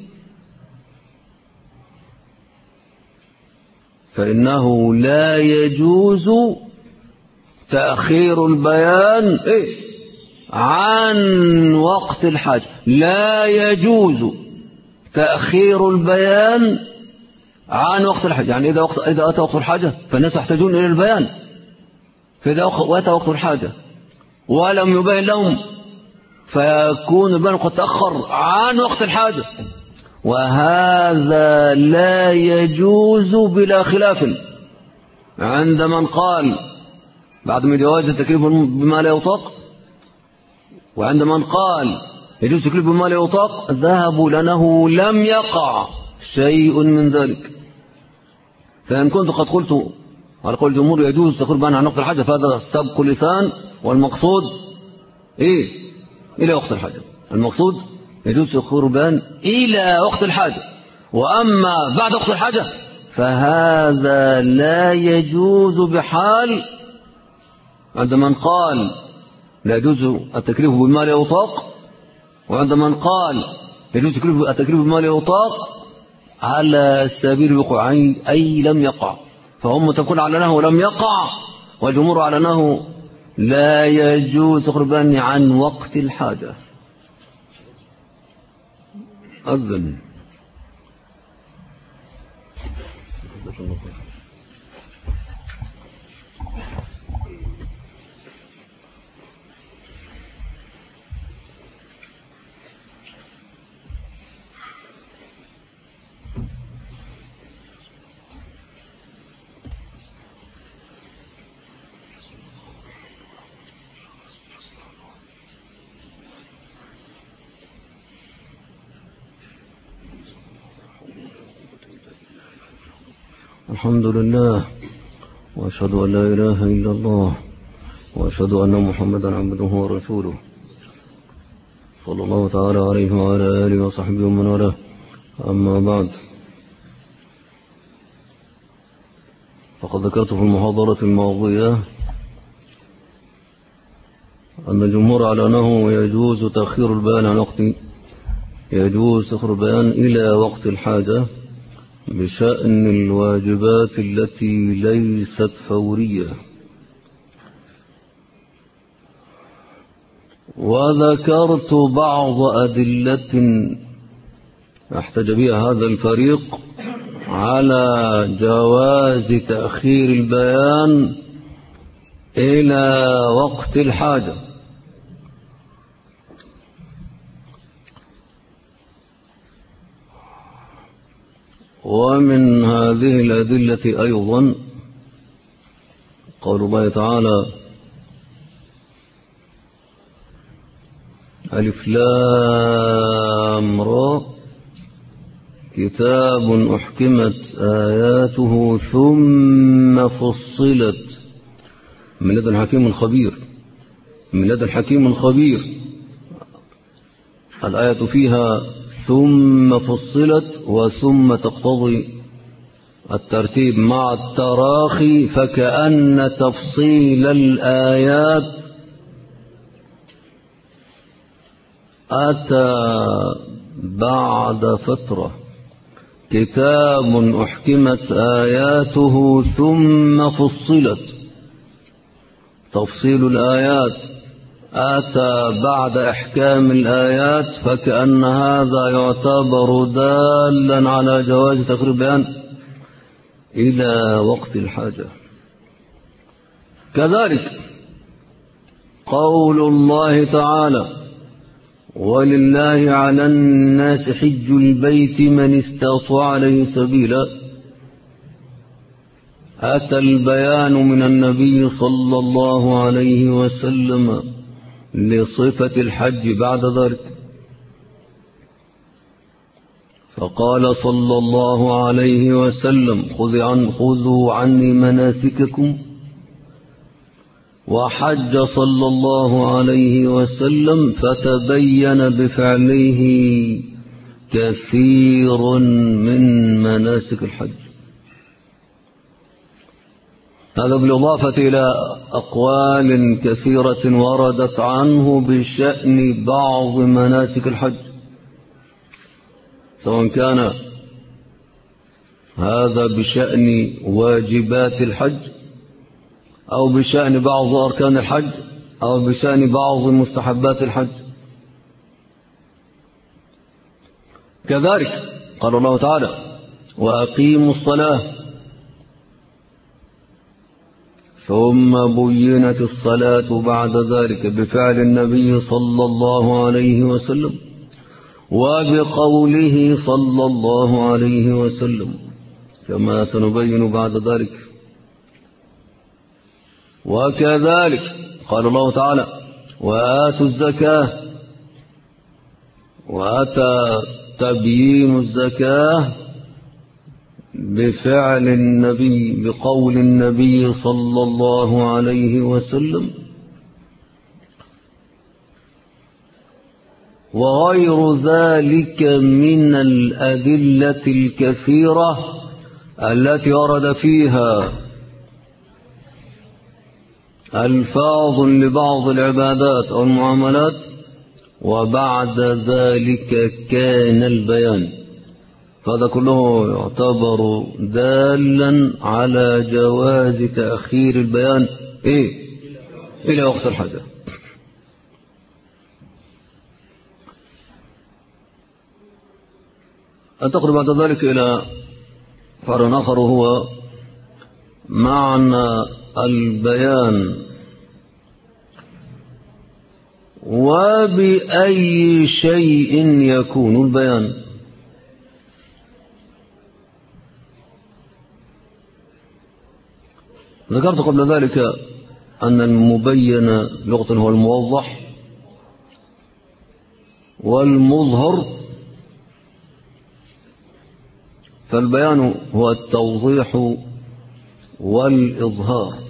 فإنه لا يجوز تأخير البيان عن وقت الحاجة. لا يجوز تأخير البيان عن وقت الحاجة. يعني إذا أتى وقت الحاجة فالناس يحتاجون إلى البيان، فإذا أتى وقت الحاجة ولم يبين لهم فيكون البيان قد تأخر عن وقت الحاجة، وهذا لا يجوز بلا خلاف عند من قال بعد من جواز التكليف بما لا يطاق، وعند من قال يجوز التكليف بما لا يطاق ذهبوا لأنه لم يقع شيء من ذلك. فإن كنت قد قلت على قول الجمهور يجوز التكليف بما عن وقت الحاجة فهذا سبق لسان، والمقصود إلى وقت الحاجة. المقصود يجوز تأخير البيان إلى وقت الحاجة، وأما بعد وقت الحاجة فهذا لا يجوز بحال عند من قال لا يجوز التكليف بما لا يطاق، وعند من قال يجوز التكليف بما لا يطاق على سبيل الوقوع أي لم يقع. فهم متفقون على أنه لم يقع، والجمهور على أنه لا يجوز تأخير البيان عن وقت الحاجة. أذن الحمد لله، وأشهد أن لا إله إلا الله، وأشهد أن محمدا عبده ورسوله صلى الله تعالى عليه وعلى آله وصحبه ومن والاه. أما بعد، فقد ذكرت في المحاضرة الماضية أن الجمهور على أنه يجوز تأخير البيان عن وقت يجوز تأخير البيان إلى وقت الحاجة بشأن الواجبات التي ليست فورية. وذكرت بعض أدلة احتج بها هذا الفريق على جواز تأخير البيان إلى وقت الحاجة. ومن هذه الأدلة أيضا قول الله تعالى: ألف لام را كتاب أحكمت آياته ثم فصلت من لدن حكيم خبير. من لدن حكيم خبير. الآية فيها ثم فصلت، وثم تقتضي الترتيب مع التراخي، فكأن تفصيل الآيات أتى بعد فترة. كتاب أحكمت آياته ثم فصلت، تفصيل الآيات أتى بعد إحكام الآيات، فكأن هذا يعتبر دالا على جواز تأخير البيان إلى وقت الحاجة. كذلك قول الله تعالى: ولله على الناس حج البيت من استطاع عليه سبيلا. أتى البيان من النبي صلى الله عليه وسلم لصفة الحج بعد ذلك، فقال صلى الله عليه وسلم: خذوا عني مناسككم. وحج صلى الله عليه وسلم فتبين بفعله كثير من مناسك الحج. هذا بالإضافة إلى أقوال كثيرة وردت عنه بشأن بعض مناسك الحج، سواء كان هذا بشأن واجبات الحج أو بشأن بعض أركان الحج أو بشأن بعض مستحبات الحج. كذلك قال الله تعالى وأقيموا الصلاة، ثم بينت الصلاة بعد ذلك بفعل النبي صلى الله عليه وسلم وبقوله صلى الله عليه وسلم كما سنبين بعد ذلك. وكذلك قال الله تعالى وآتوا الزكاة، وأتى تبيين الزكاة بفعل النبي بقول النبي صلى الله عليه وسلم. وغير ذلك من الأدلة الكثيرة التي ورد فيها ألفاظ لبعض العبادات أو المعاملات، وبعد ذلك كان البيان. فهذا كله يعتبر دالا على جواز تأخير البيان إلى وقت الحاجة. أنتقل بعد ذلك إلى فرع آخر هو معنى البيان. وبأي شيء يكون البيان؟ ذكرت قبل ذلك أن المبين لغة هو الموضح والمظهر، فالبيان هو التوضيح والإظهار.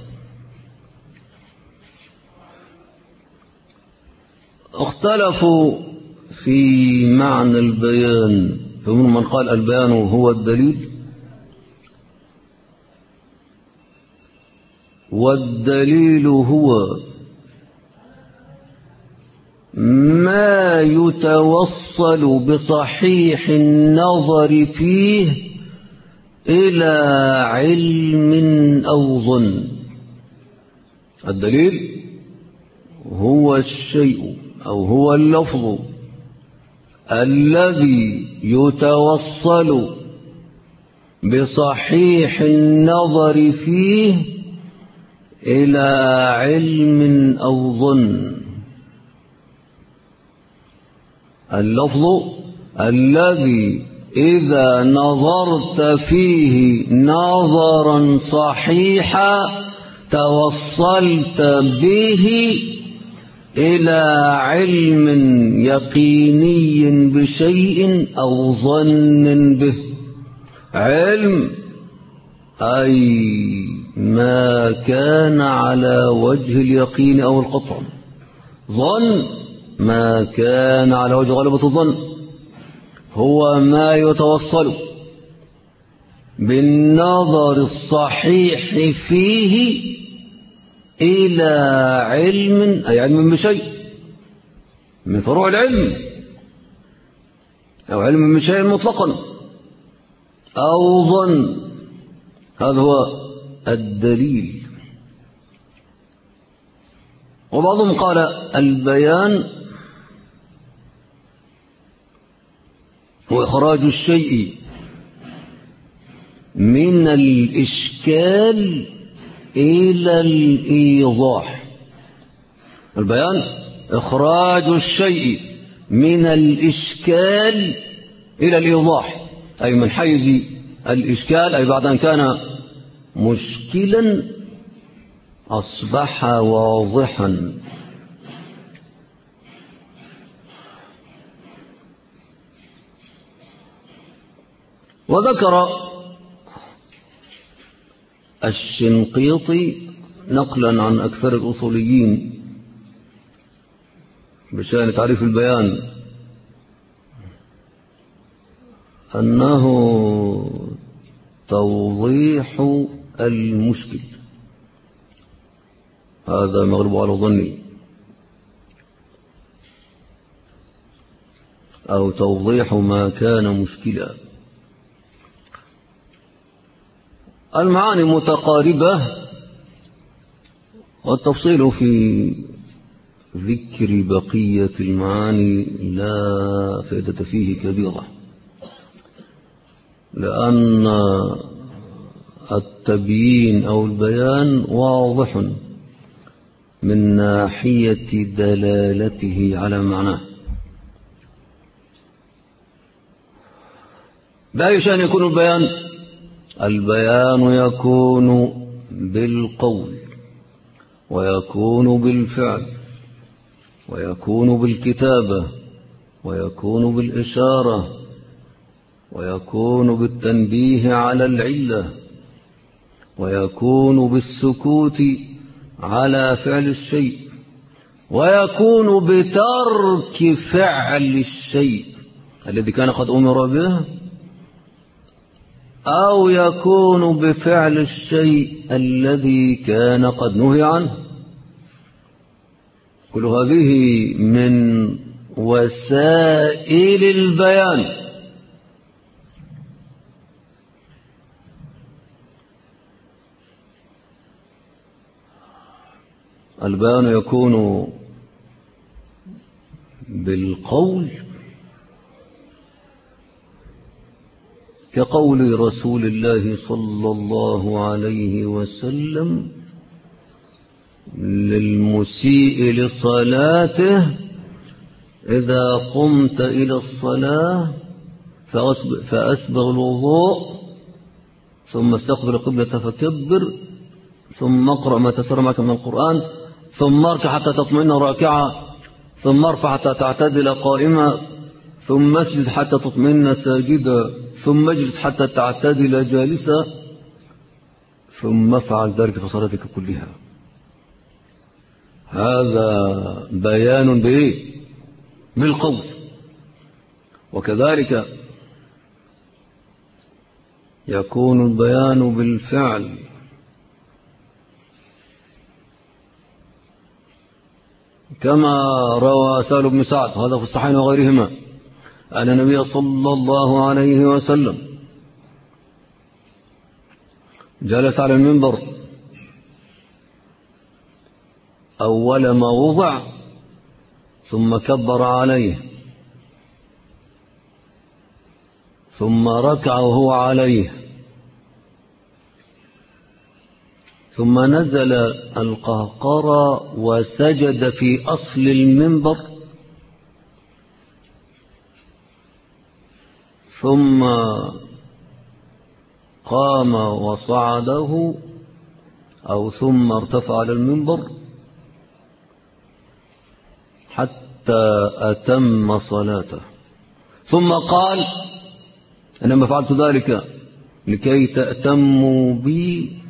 اختلفوا في معنى البيان، فمنهم من قال البيان هو الدليل، والدليل هو ما يتوصل بصحيح النظر فيه إلى علم أو ظن. الدليل هو الشيء أو هو اللفظ الذي يتوصل بصحيح النظر فيه إلى علم أو ظن. اللفظ الذي إذا نظرت فيه نظرا صحيحا توصلت به إلى علم يقيني بشيء أو ظن به. علم أي ما كان على وجه اليقين أو القطع، ظن ما كان على وجه غلبة الظن، هو ما يتوصل بالنظر الصحيح فيه إلى علم، أي علم بشيء من فروع العلم، أو علم بشيء مطلقا، أو ظن. هذا هو الدليل. وبعضهم قال البيان هو إخراج الشيء من الإشكال إلى الإيضاح. البيان إخراج الشيء من الإشكال إلى الإيضاح، أي من حيز الإشكال، أي بعد أن كان مشكلا أصبح واضحا. وذكر الشنقيطي نقلا عن أكثر الأصوليين بشأن تعريف البيان أنه توضيح المشكل، هذا مغلوب على ظني، أو توضيح ما كان مشكلا. المعاني متقاربة، والتفصيل في ذكر بقية المعاني لا فائدة فيه كبيرة، لأن التبيين أو البيان واضح من ناحية دلالته على معناه. بأي شأن يكون البيان؟ البيان يكون بالقول، ويكون بالفعل، ويكون بالكتابة، ويكون بالإشارة، ويكون بالتنبيه على العلة، ويكون بالسكوت على فعل الشيء، ويكون بترك فعل الشيء الذي كان قد أمر به، أو يكون بفعل الشيء الذي كان قد نهي عنه. كل هذه من وسائل البيان. البيان يكون بالقول كقول رسول الله صلى الله عليه وسلم للمسيء لصلاته: إذا قمت إلى الصلاة فأسبغ الوضوء، ثم استقبل القبلة فكبر، ثم اقرأ ما تيسر معك من القرآن، ثم اركع حتى تطمئن راكعا، ثم ارفع حتى تعتدل قائما، ثم اسجد حتى تطمئن ساجدا، ثم اجلس حتى تعتدل جالسا، ثم افعل ذلك في صلاتك كلها. هذا بيان بإيه؟ بالقول. وكذلك يكون البيان بالفعل، كما روى سهل بن سعد هذا في الصحيحين وغيرهما أن النبي صلى الله عليه وسلم جلس على المنبر أول ما وضع، ثم كبر عليه، ثم ركع وهو عليه، ثم نزل القهقرى وسجد في أصل المنبر، ثم قام وصعده أو ثم ارتفع على المنبر حتى أتم صلاته، ثم قال: إنما فعلت ذلك لكي تأتموا بي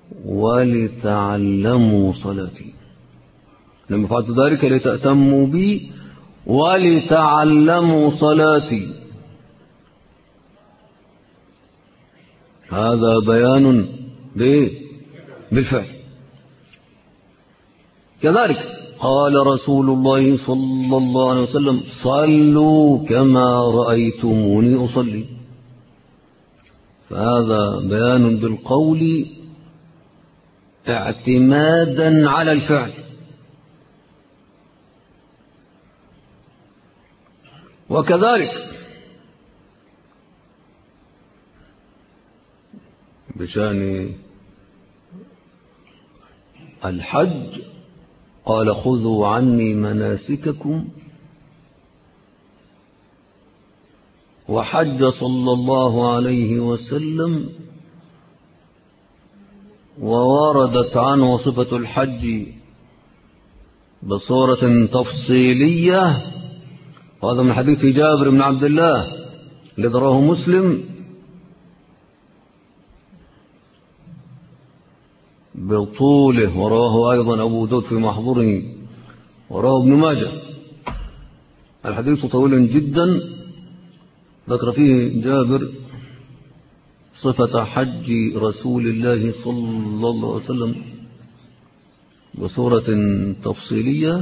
ولتعلموا صلاتي. لما فعلت ذلك لتأتموا بي ولتعلموا صلاتي. هذا بيان بالفعل. كذلك قال رسول الله صلى الله عليه وسلم: صلوا كما رأيتموني أصلي. فهذا بيان بالقول اعتمادا على الفعل. وكذلك بشأن الحج قال: خذوا عني مناسككم. وحج صلى الله عليه وسلم ووردت عنه صفة الحج بصورة تفصيلية، وهذا من حديث جابر بن عبد الله الذي رواه مسلم بطوله، ورواه أيضا أبو داود في محظوره، ورواه ابن ماجه. الحديث طويل جدا، ذكر فيه جابر صفة حج رسول الله صلى الله عليه وسلم بصورة تفصيلية،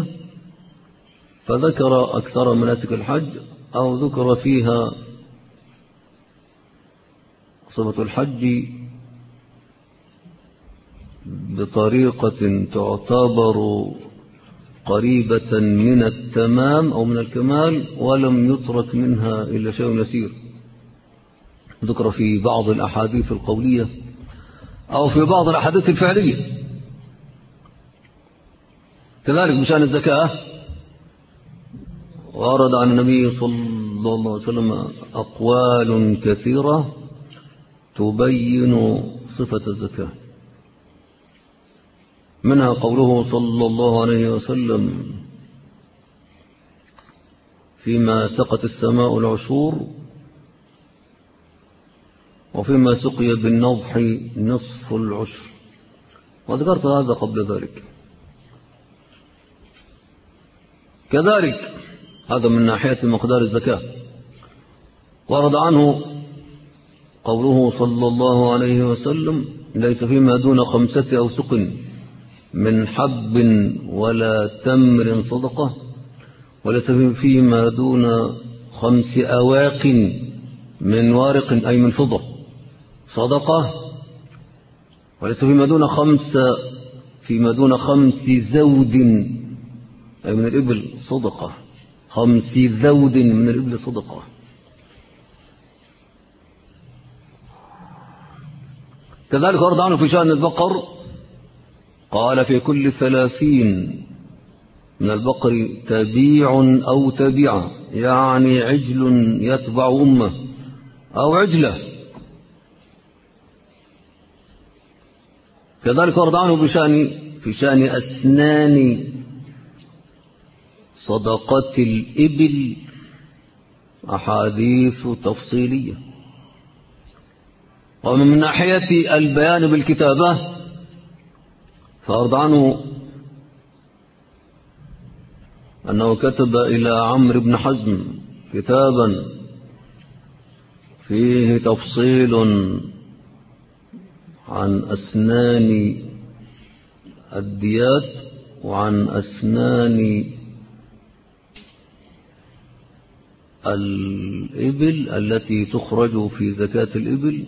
فذكر أكثر مناسك الحج، أو ذكر فيها صفة الحج بطريقة تعتبر قريبة من التمام أو من الكمال، ولم يترك منها إلا شيء يسير ذكر في بعض الأحاديث القولية أو في بعض الأحاديث الفعلية. كذلك بشأن الزكاة ورد عن النبي صلى الله عليه وسلم أقوال كثيرة تبين صفة الزكاة، منها قوله صلى الله عليه وسلم فيما سقت السماء العشور وفيما سقي بالنضح نصف العشر، وذكرت هذا قبل ذلك. كذلك هذا من ناحية مقدار الزكاة. ورد عنه قوله صلى الله عليه وسلم ليس فيما دون 5 أوسق من حب ولا تمر صدقة، وليس فيما دون 5 أواق من وارق أي من فضة صدقة، وليس فيما دون 5 زود أي من الإبل صدقة، 5 زود من الإبل صدقة. كذلك ورد عنه في شأن البقر قال في كل 30 من البقر تبيع أو تبيعة، يعني عجل يتبع أمه أو عجلة. كذلك ورد عنه في شأن أسنان صدقة الإبل أحاديث تفصيلية. ومن ناحية البيان بالكتابة فورد عنه أنه كتب إلى عمرو بن حزم كتابا فيه تفصيل عن أسنان الديات وعن أسنان الإبل التي تخرج في زكاة الإبل.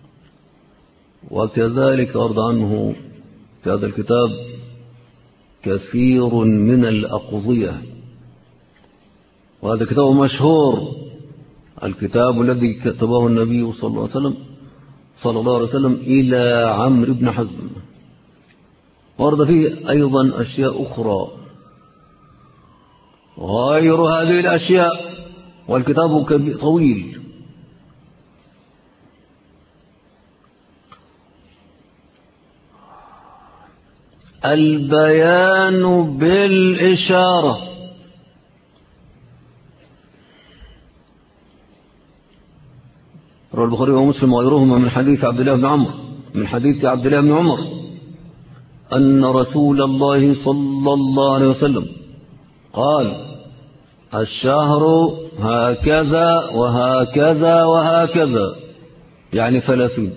وكذلك ورد عنه في هذا الكتاب كثير من الأقضية، وهذا كتاب مشهور، الكتاب الذي كتبه النبي صلى الله عليه وسلم إلى عمرو بن حزم. ورد فيه أيضا أشياء أخرى غير هذه الأشياء، والكتاب طويل. البيان بالإشارة. رواه البخاري ومسلم وغيرهما من حديث عبد الله بن عمر أن رسول الله صلى الله عليه وسلم قال الشهر هكذا وهكذا وهكذا، يعني 30.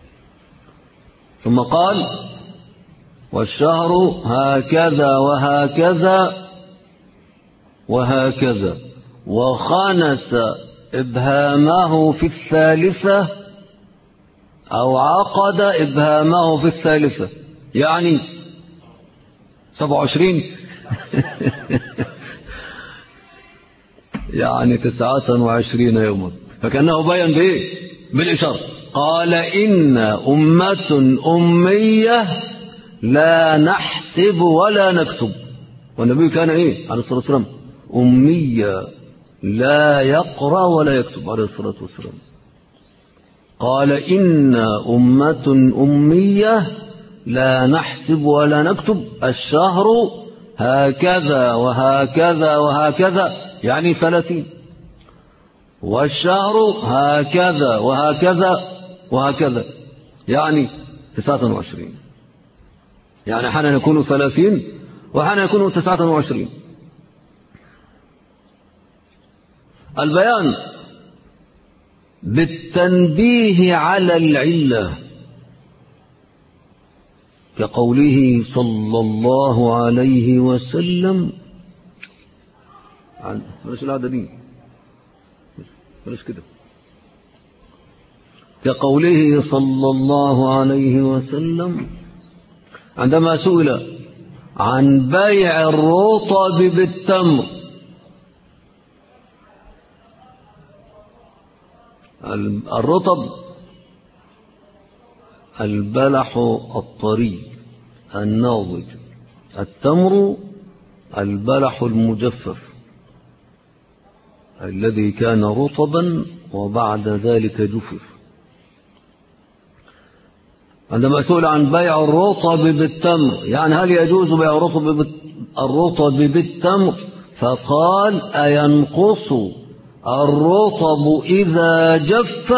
ثم قال والشهر هكذا وهكذا وهكذا، وخنس إبهامه في الثالثة أو عقد إبهامه في الثالثة، يعني 27 يعني 29 يوما. فكأنه بيان بإيه؟ بالإشارة. قال إن أمة أمية لا نحسب ولا نكتب. والنبي كان إيه عليه الصلاة والسلام؟ أمية لا يقرأ ولا يكتب عليه الصلاة والسلام. قال إن أمة أمية لا نحسب ولا نكتب، الشهر هكذا وهكذا وهكذا يعني 30، والشهر هكذا وهكذا وهكذا يعني 29، يعني حين يكون 30 وحين يكون 29. البيان بالتنبيه على العلة كقوله صلى الله عليه وسلم بلاش العادة دي، بلاش كده. كقوله صلى الله عليه وسلم عندما سئل عن بيع الرطب بالتمر. الرطب البلح الطري الناضج، التمر البلح المجفف الذي كان رطبا وبعد ذلك جفف. عندما سئل عن بيع الرطب بالتمر، يعني هل يجوز بيع الرطب بالتمر، فقال: أينقص الرطب إذا جف؟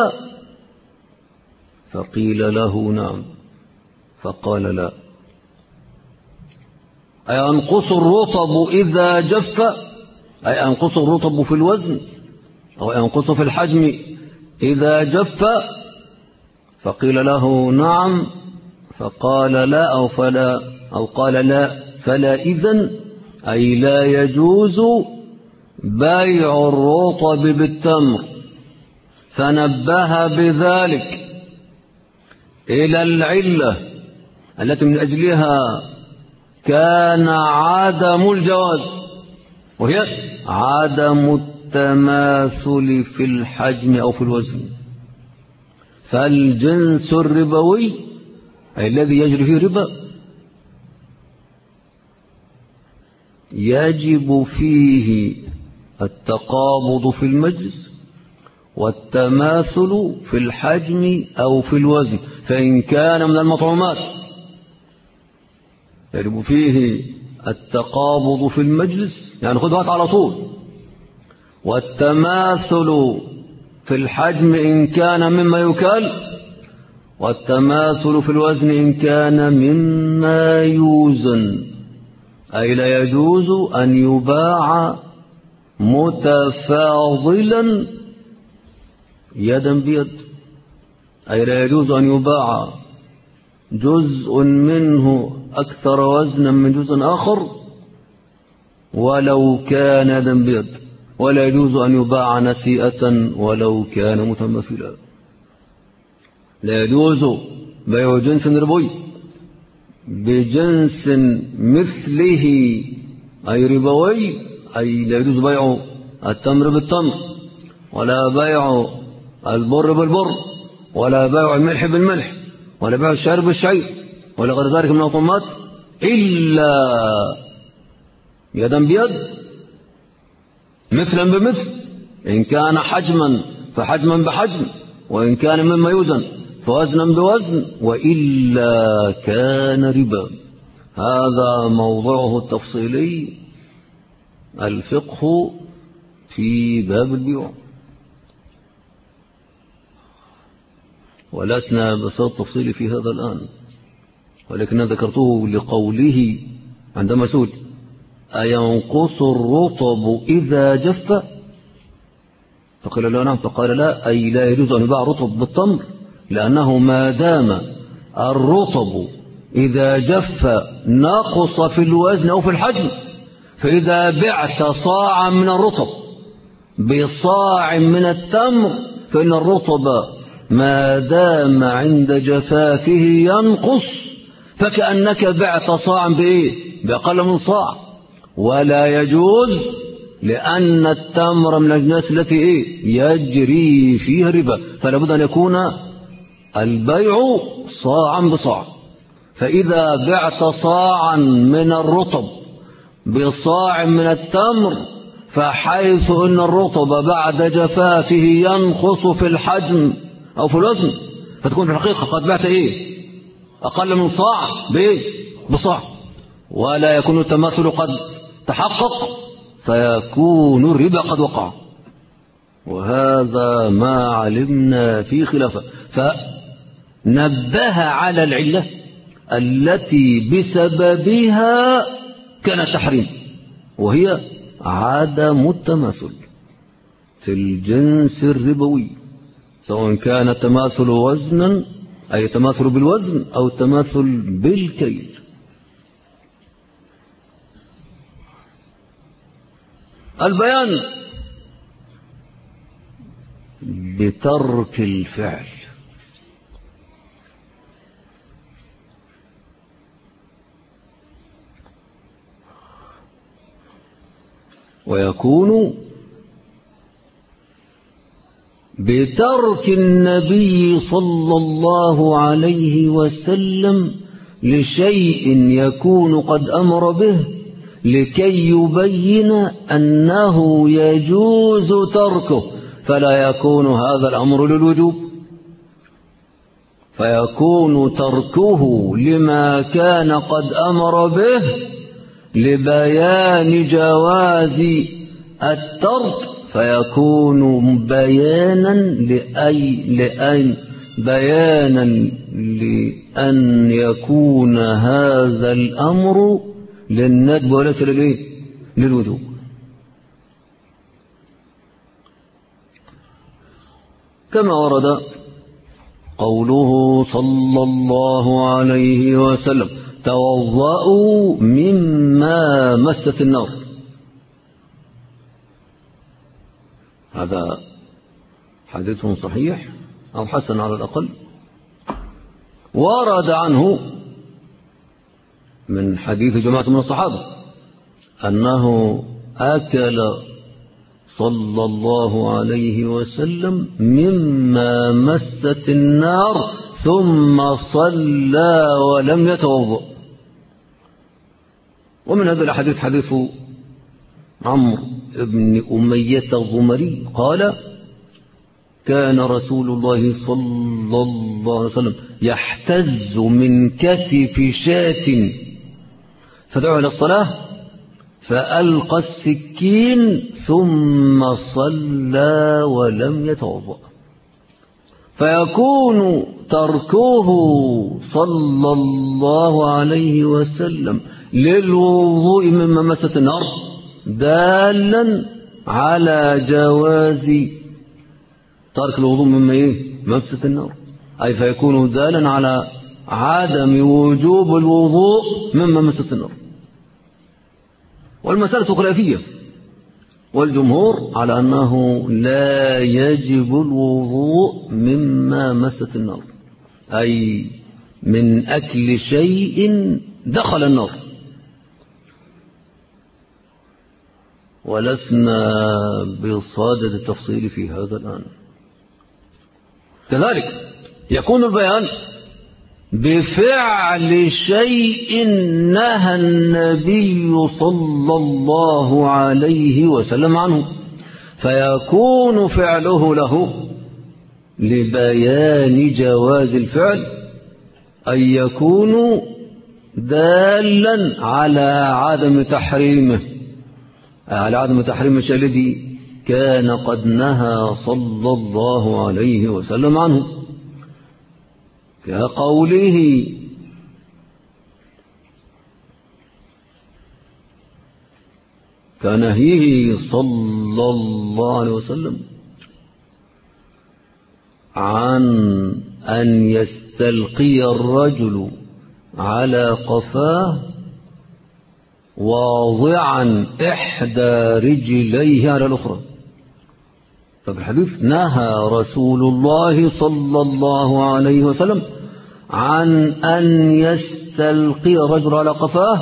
فقيل له: نعم. فقال: لا. أينقص الرطب إذا جف، أي أنقص الرطب في الوزن أو ينقص في الحجم إذا جف؟ فقيل له: نعم. فقال: لا أو قال: لا. فلا إذن، أي لا يجوز بيع الرطب بالتمر. فنبه بذلك إلى العلة التي من أجلها كان عدم الجواز، وهي عدم التماثل في الحجم أو في الوزن. فالجنس الربوي أي الذي يجري فيه ربا يجب فيه التقابض في المجلس والتماثل في الحجم أو في الوزن. فإن كان من المطعومات يجب فيه التقابض في المجلس، يعني خذ على طول، والتماثل في الحجم إن كان مما يكال، والتماثل في الوزن إن كان مما يوزن. أي لا يجوز أن يباع متفاضلا يدا بيد، أي لا يجوز أن يباع جزء منه أكثر وزنا من جزء آخر ولو كان يدا بيد، ولا يجوز أن يباع نسيئة ولو كان متماثلا. لا يجوز بيع جنس ربوي بجنس مثله أي ربوي، أي لا يجوز بيع التمر بالتمر، ولا بيع البر بالبر، ولا بيع الملح بالملح، ولا بيع الشعير بالشعير، ولا غير ذلك من الطعمات، إلا يدا بيد مثلا بمثل. إن كان حجما فحجما بحجم، وإن كان مما يوزن فوزنا بوزن، وإلا كان ربا. هذا موضوعه التفصيلي الفقه في باب البيوع، ولسنا بصدد التفصيل في هذا الآن، ولكن ذكرته لقوله عندما سئل: أينقص الرطب إذا جف؟ فقال له: نعم. فقال: لا، أي لا يجوز أن يباع رطب بالتمر، لأنه ما دام الرطب إذا جف نقص في الوزن أو في الحجم، فإذا بعت صاعا من الرطب بصاع من التمر فإن الرطب ما دام عند جفافه ينقص، فكأنك بعت صاعا بإيه؟ بأقل من صاع. ولا يجوز، لأن التمر من الأجناس التي يجري فيها ربا، فلا بد أن يكون البيع صاعا بصاع. فإذا بعت صاعا من الرطب بصاع من التمر، فحيث أن الرطب بعد جفافه ينقص في الحجم أو في الوزن، فتكون في الحقيقة قد بعت أقل من صاع بصاع، ولا يكون التماثل قد تحقق، فيكون الربا قد وقع. وهذا ما علمنا في خلافه. فنبه على العلة التي بسببها كان التحريم، وهي عدم التماثل في الجنس الربوي، سواء كان التماثل وزنا أي التماثل بالوزن أو التماثل بالكيل. البيان بترك الفعل. ويكون بترك النبي صلى الله عليه وسلم لشيء يكون قد أمر به لكي يبين أنه يجوز تركه، فلا يكون هذا الأمر للوجوب، فيكون تركه لما كان قد أمر به لبيان جواز الترك، فيكون بيانا لأن يكون هذا الأمر للندب وليس للوجوب. كما ورد قوله صلى الله عليه وسلم: توضؤوا مما مست النار. هذا حديث صحيح أو حسن على الأقل، ورد عنه من حديث جماعة من الصحابة أنه أكل صلى الله عليه وسلم مما مست النار ثم صلى ولم يتوضأ. ومن هذا الحديث حديث عمرو بن أمية الضمري قال: كان رسول الله صلى الله عليه وسلم يحتز من كتف شاة فدعا إلى الصلاة فألقى السكين ثم صلى ولم يتوضأ، فيكون تركه صلى الله عليه وسلم للوضوء مما مست النار دالا على جواز ترك الوضوء مما مست النار، أي فيكون دالا على عدم وجوب الوضوء مما مست النار. والمسألة خلافية، والجمهور على أنه لا يجب الوضوء مما مست النار، أي من أكل شيء دخل النار. ولسنا بصدد التفصيل في هذا الآن. كذلك يكون البيان بفعل شيء نهى النبي صلى الله عليه وسلم عنه، فيكون فعله له لبيان جواز الفعل، أن يكون دالا على عدم تحريمه، على عدم تحريم الشيء الذي كان قد نهى صلى الله عليه وسلم عنه، كقوله: كنهيه صلى الله عليه وسلم عن أن يستلقي الرجل على قفاه واضعا إحدى رجليه على الأخرى. ففي الحديث نهى رسول الله صلى الله عليه وسلم عن أن يستلقي الرجل على قفاه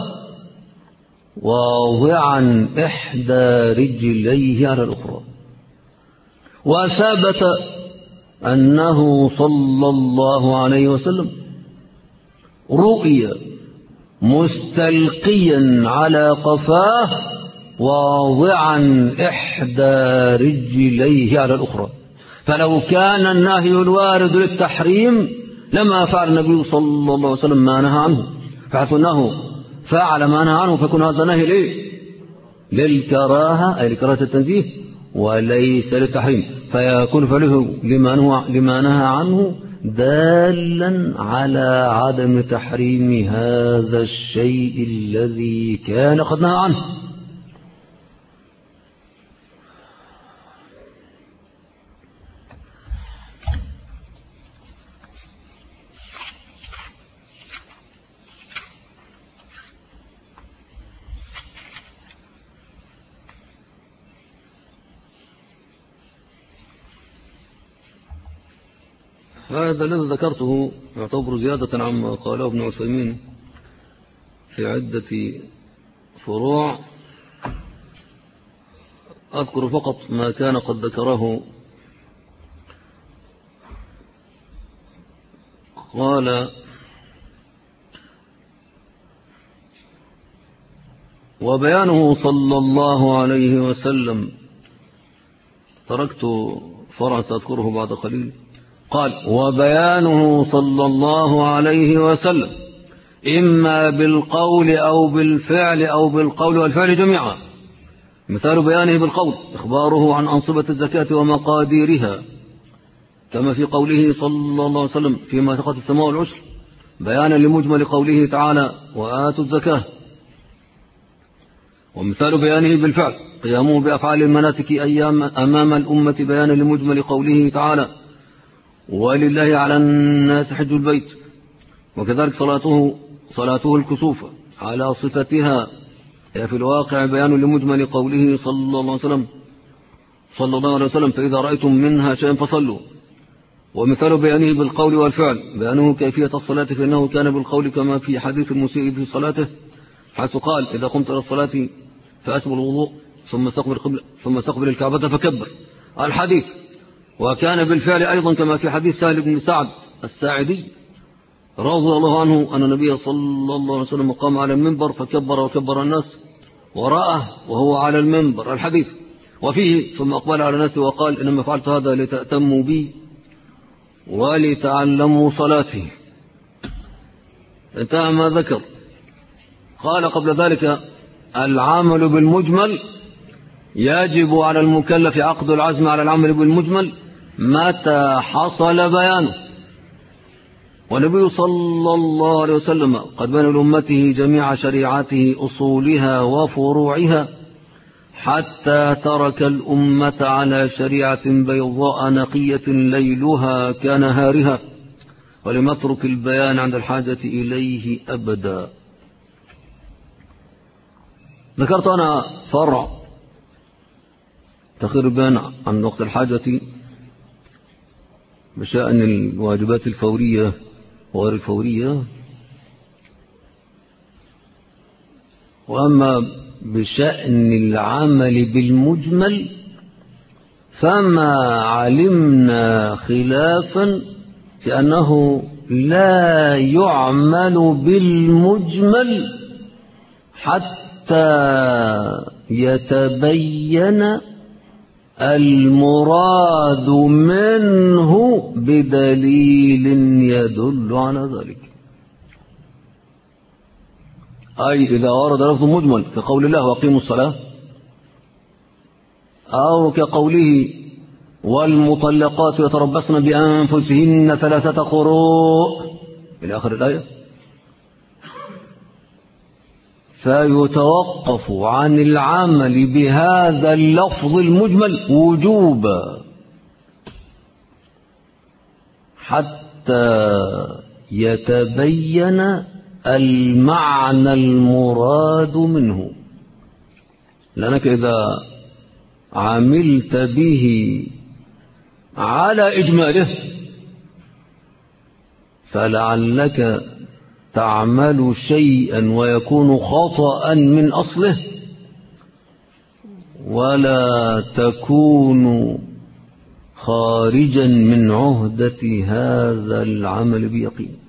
واضعا إحدى رجليه على الأخرى. وثبت أنه صلى الله عليه وسلم رؤي مستلقيا على قفاه واضعا إحدى رجليه على الأخرى. فلو كان النهي الوارد للتحريم لما فعل النبي صلى الله عليه وسلم ما نهى عنه، فحيث أنه فعل ما نهى عنه فيكون هذا نهي للكراهة، أي لكراهة التنزيه، وليس للتحريم، فيكون فعله لما نهى عنه دالا على عدم تحريم هذا الشيء الذي كان قد نهى عنه. هذا الذي ذكرته يعتبر زيادة عما قاله ابن عثيمين في عدة فروع أذكر فقط ما كان قد ذكره. قال: وبيانه صلى الله عليه وسلم. تركت فرع سأذكره بعد قليل. قال: وبيانه صلى الله عليه وسلم إما بالقول أو بالفعل أو بالقول والفعل جميعا. مثال بيانه بالقول: إخباره عن أنصبة الزكاة ومقاديرها، كما في قوله صلى الله عليه وسلم: فيما سقط السماء والعشر، بيانا لمجمل قوله تعالى: وآتوا الزكاة. ومثال بيانه بالفعل: قيامه بأفعال المناسك أيام أمام الأمة، بيانا لمجمل قوله تعالى: ولله على الناس حج البيت. وكذلك صلاته الكسوف على صفتها، هي في الواقع بيان لمجمل قوله صلى الله عليه وسلم: فإذا رأيتم منها شيئا فصلوا. ومثال بيانه بالقول والفعل: بيانه كيفية الصلاة، فإنه كان بالقول كما في حديث المسيء في صلاته، حيث قال: إذا قمت إلى الصلاة فأسبغ الوضوء ثم استقبل الكعبة فكبر، الحديث. وكان بالفعل أيضا كما في حديث سهل بن سعد الساعدي رضي الله عنه أن النبي صلى الله عليه وسلم قام على المنبر فكبر وكبر الناس وراءه وهو على المنبر، الحديث. وفيه: ثم أقبل على الناس وقال: إنما فعلت هذا لتأتموا بي ولتعلموا صلاتي. انتهى ما ذكر. قال قبل ذلك: العمل بالمجمل، يجب على المكلف عقد العزم على العمل بالمجمل متى حصل بيانه. والنبي صلى الله عليه وسلم قد بين لأمته جميع شريعته أصولها وفروعها، حتى ترك الأمة على شريعة بيضاء نقية ليلها كنهارها، ولم يترك البيان عند الحاجة إليه أبدا. ذكرت أنا فرع تخير البيان عن وقت الحاجة بشأن الواجبات الفورية وغير الفورية. وأما بشأن العمل بالمجمل فما علمنا خلافا في أنه لا يعمل بالمجمل حتى يتبين المراد منه بدليل يدل على ذلك. أي إذا ورد لفظ مجمل كقول الله: وأقيموا الصلاة، أو كقوله: والمطلقات يتربصن بأنفسهن 3 قروء إلى آخر الآية، فيتوقف عن العمل بهذا اللفظ المجمل وجوبا حتى يتبين المعنى المراد منه. لأنك إذا عملت به على إجماله فلعلك تعمل شيئا ويكون خطأ من أصله، ولا تكون خارجا من عهدة هذا العمل بيقين.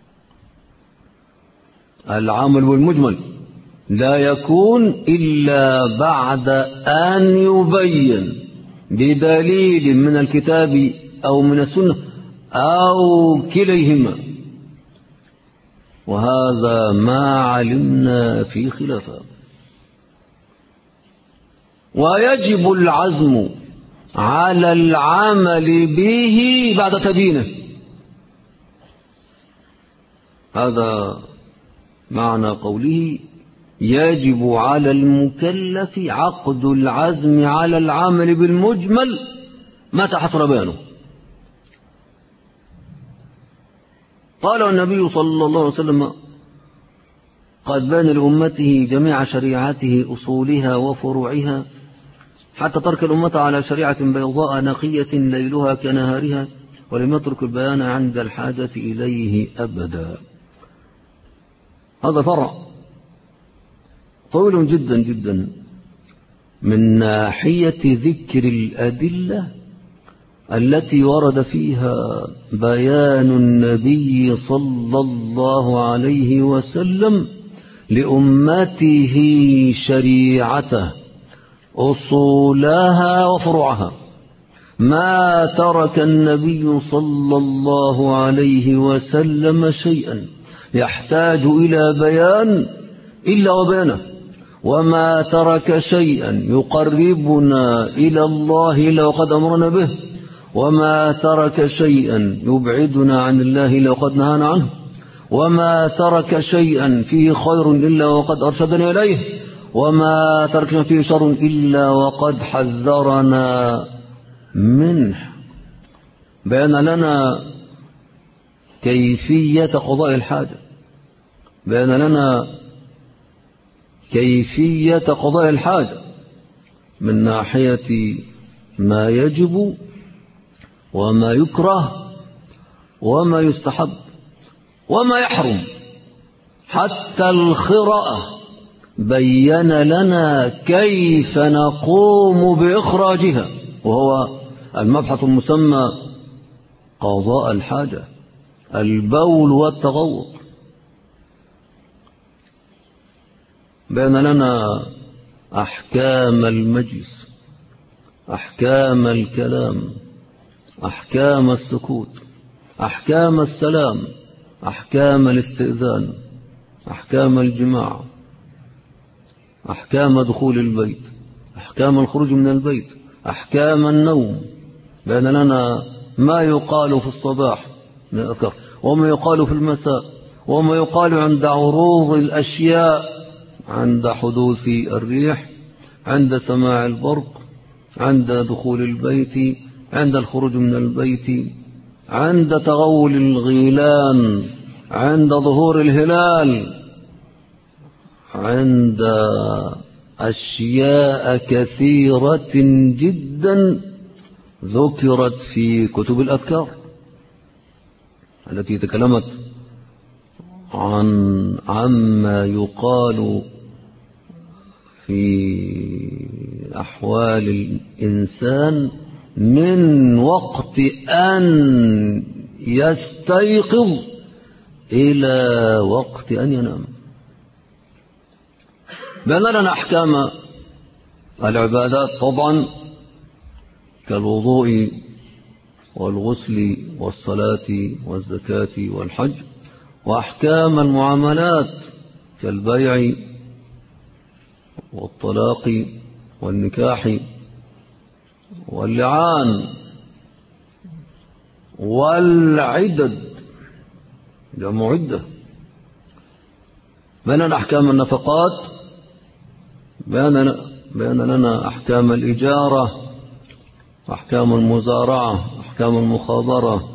العمل بالمجمل لا يكون إلا بعد أن يبين بدليل من الكتاب أو من السنة أو كليهما، وهذا ما علمنا في خلافه. ويجب العزم على العمل به بعد تبيينه. هذا معنى قوله: يجب على المكلف عقد العزم على العمل بالمجمل متى حصل بيانه. قال النبي صلى الله عليه وسلم: قد بان لأمته جميع شريعته أصولها وفروعها، حتى ترك الأمة على شريعة بيضاء نقية ليلها كنهارها، ولم يترك البيان عند الحاجة إليه أبدا. هذا فرع طويل جدا جدا من ناحية ذكر الأدلة التي ورد فيها بيان النبي صلى الله عليه وسلم لأمته شريعته أصولها وفروعها. ما ترك النبي صلى الله عليه وسلم شيئا يحتاج إلى بيان إلا وبيانه، وما ترك شيئا يقربنا إلى الله إلا وقد أمرنا به، وما ترك شيئا يبعدنا عن الله إلا وقد نهانا عنه، وما ترك شيئا فيه خير إلا وقد أرشدنا إليه، وما ترك فيه شر إلا وقد حذرنا منه. بيان لنا كيفية قضاء الحاجة، بيان لنا كيفية قضاء الحاجة من ناحية ما يجب وما يكره وما يستحب وما يحرم، حتى الخراءة بين لنا كيف نقوم بإخراجها، وهو المبحث المسمى قضاء الحاجة، البول والتغوط. بين لنا أحكام المجلس، أحكام الكلام، أحكام السكوت، أحكام السلام، أحكام الاستئذان، أحكام الجماع، أحكام دخول البيت، أحكام الخروج من البيت، أحكام النوم. بين لنا ما يقال في الصباح وما يقال في المساء، وما يقال عند عروض الأشياء، عند حدوث الريح، عند سماع البرق، عند دخول البيت، عند الخروج من البيت، عند تغول الغيلان، عند ظهور الهلال، عند أشياء كثيرة جدا ذكرت في كتب الأذكار التي تكلمت عما يقال في أحوال الإنسان من وقت أن يستيقظ إلى وقت أن ينام. بين لنا أحكام العبادات طبعا كالوضوء والغسل والصلاة والزكاة والحج، وأحكام المعاملات كالبيع والطلاق والنكاح واللعان والعدد جمع عدة. بين لنا أحكام النفقات، بين لنا أحكام الإجارة، أحكام المزارعة، أحكام المخابرة،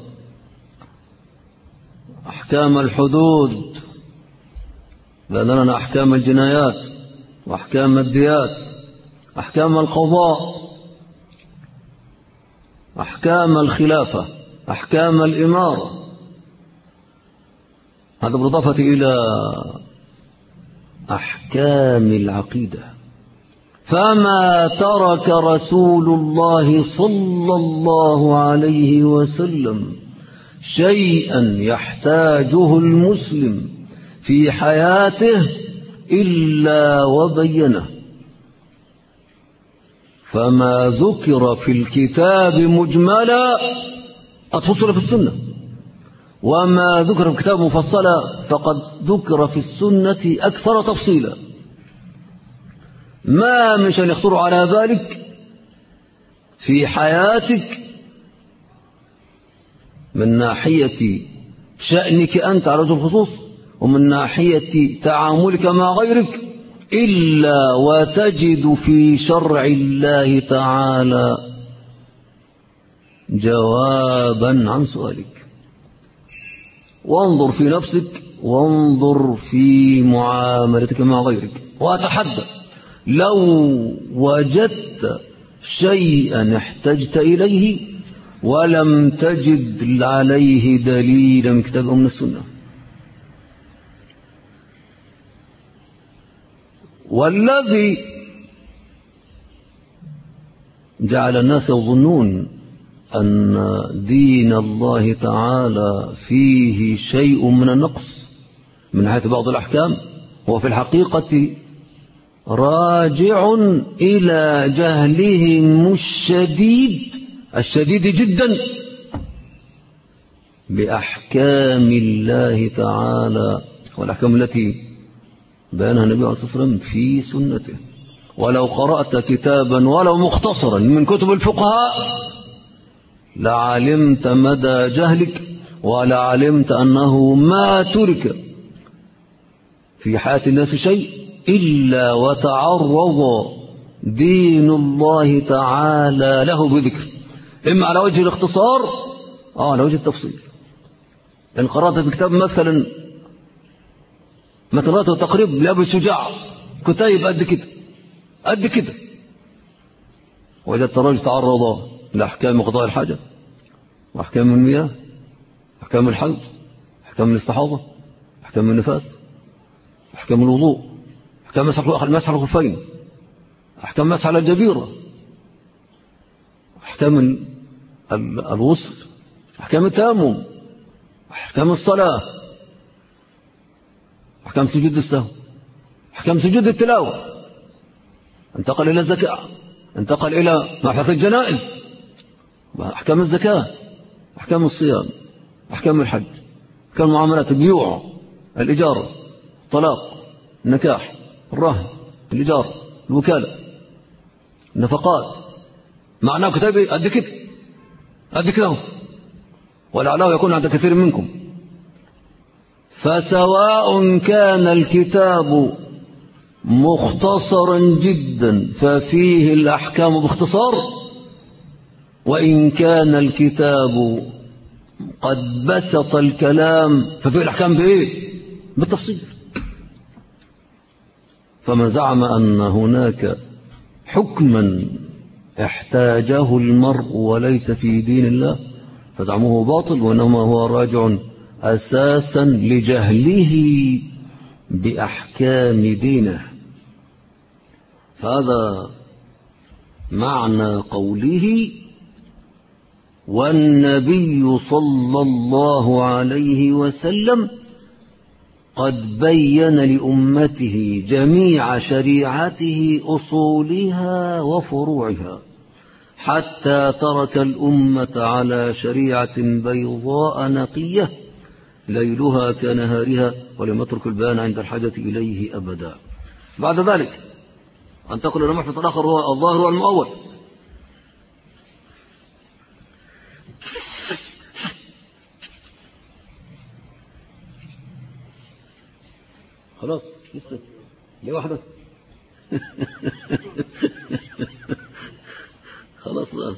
أحكام الحدود، بين لنا أحكام الجنايات وأحكام الديات، أحكام القضاء، أحكام الخلافة، أحكام الإمارة. هذا بالإضافة إلى أحكام العقيدة. فما ترك رسول الله صلى الله عليه وسلم شيئا يحتاجه المسلم في حياته إلا وبينه. فما ذكر في الكتاب مجملا قد فصل في السنة، وما ذكر في الكتاب مفصلا فقد ذكر في السنة أكثر تفصيلا. ما من شيء يخطر على بالك في حياتك من ناحية شأنك أنت على وجه الخصوص ومن ناحية تعاملك مع غيرك إلا وتجد في شرع الله تعالى جوابا عن سؤالك. وانظر في نفسك وانظر في معاملتك مع غيرك، وأتحدى لو وجدت شيئا احتجت إليه ولم تجد عليه دليلا من كتاب أو من السنة. والذي جعل الناس يظنون أن دين الله تعالى فيه شيء من النقص من ناحية بعض الأحكام، هو في الحقيقة راجع إلى جهلهم الشديد جدا بأحكام الله تعالى والأحكام التي بيانها النبي عليه الصلاة والسلام في سنته. ولو قرأت كتابا ولو مختصرا من كتب الفقهاء لعلمت مدى جهلك، ولعلمت أنه ما ترك في حياة الناس شيء إلا وتعرض دين الله تعالى له بذكر، إما على وجه الاختصار أو على وجه التفصيل. إن قرأت في كتاب مثلا قرأته تقريب لأبي الشجاع، كتيب قد كده وجدت الرجل تعرض لأحكام قضاء الحاجة وأحكام المياه، أحكام الحيض، أحكام الاستحاضة، أحكام النفاس، أحكام الوضوء، أحكام مسح الخفين، أحكام مسح على الجبيرة، أحكام الغسل، أحكام التيمم، أحكام الصلاة، أحكام سجود السهو، أحكام سجود التلاوة، انتقل إلى الزكاة، انتقل إلى مبحث الجنائز، أحكام الزكاة، أحكام الصيام، أحكام الحج، أحكام المعاملات، البيوع، الإجارة، الطلاق، النكاح، الرهن، الإجارة، الوكالة، النفقات. معناه كتابي قد كده ولعله يكون عند كثير منكم. فسواء كان الكتاب مختصرا جدا ففيه الأحكام باختصار، وإن كان الكتاب قد بسط الكلام ففيه الأحكام بالتفصيل. فمن زعم أن هناك حكما احتاجه المرء وليس في دين الله فزعمه باطل، وإنما هو راجع أساسا لجهله بأحكام دينه. فهذا معنى قوله والنبي صلى الله عليه وسلم قد بين لأمته جميع شريعته أصولها وفروعها حتى ترك الأمة على شريعة بيضاء نقية ليلها كنهارها ولم يترك البيان عند الحاجة إليه أبدا. بعد ذلك أنتقل إلى محفظ آخر هو الظاهر والمؤول. خلاص لسه ليه واحدة خلاص بقى.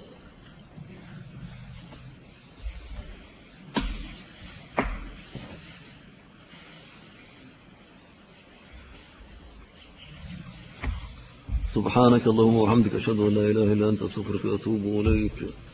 سبحانك اللهم وبحمدك أشهد أن لا إله إلا أنت أستغفرك وأتوب إليك.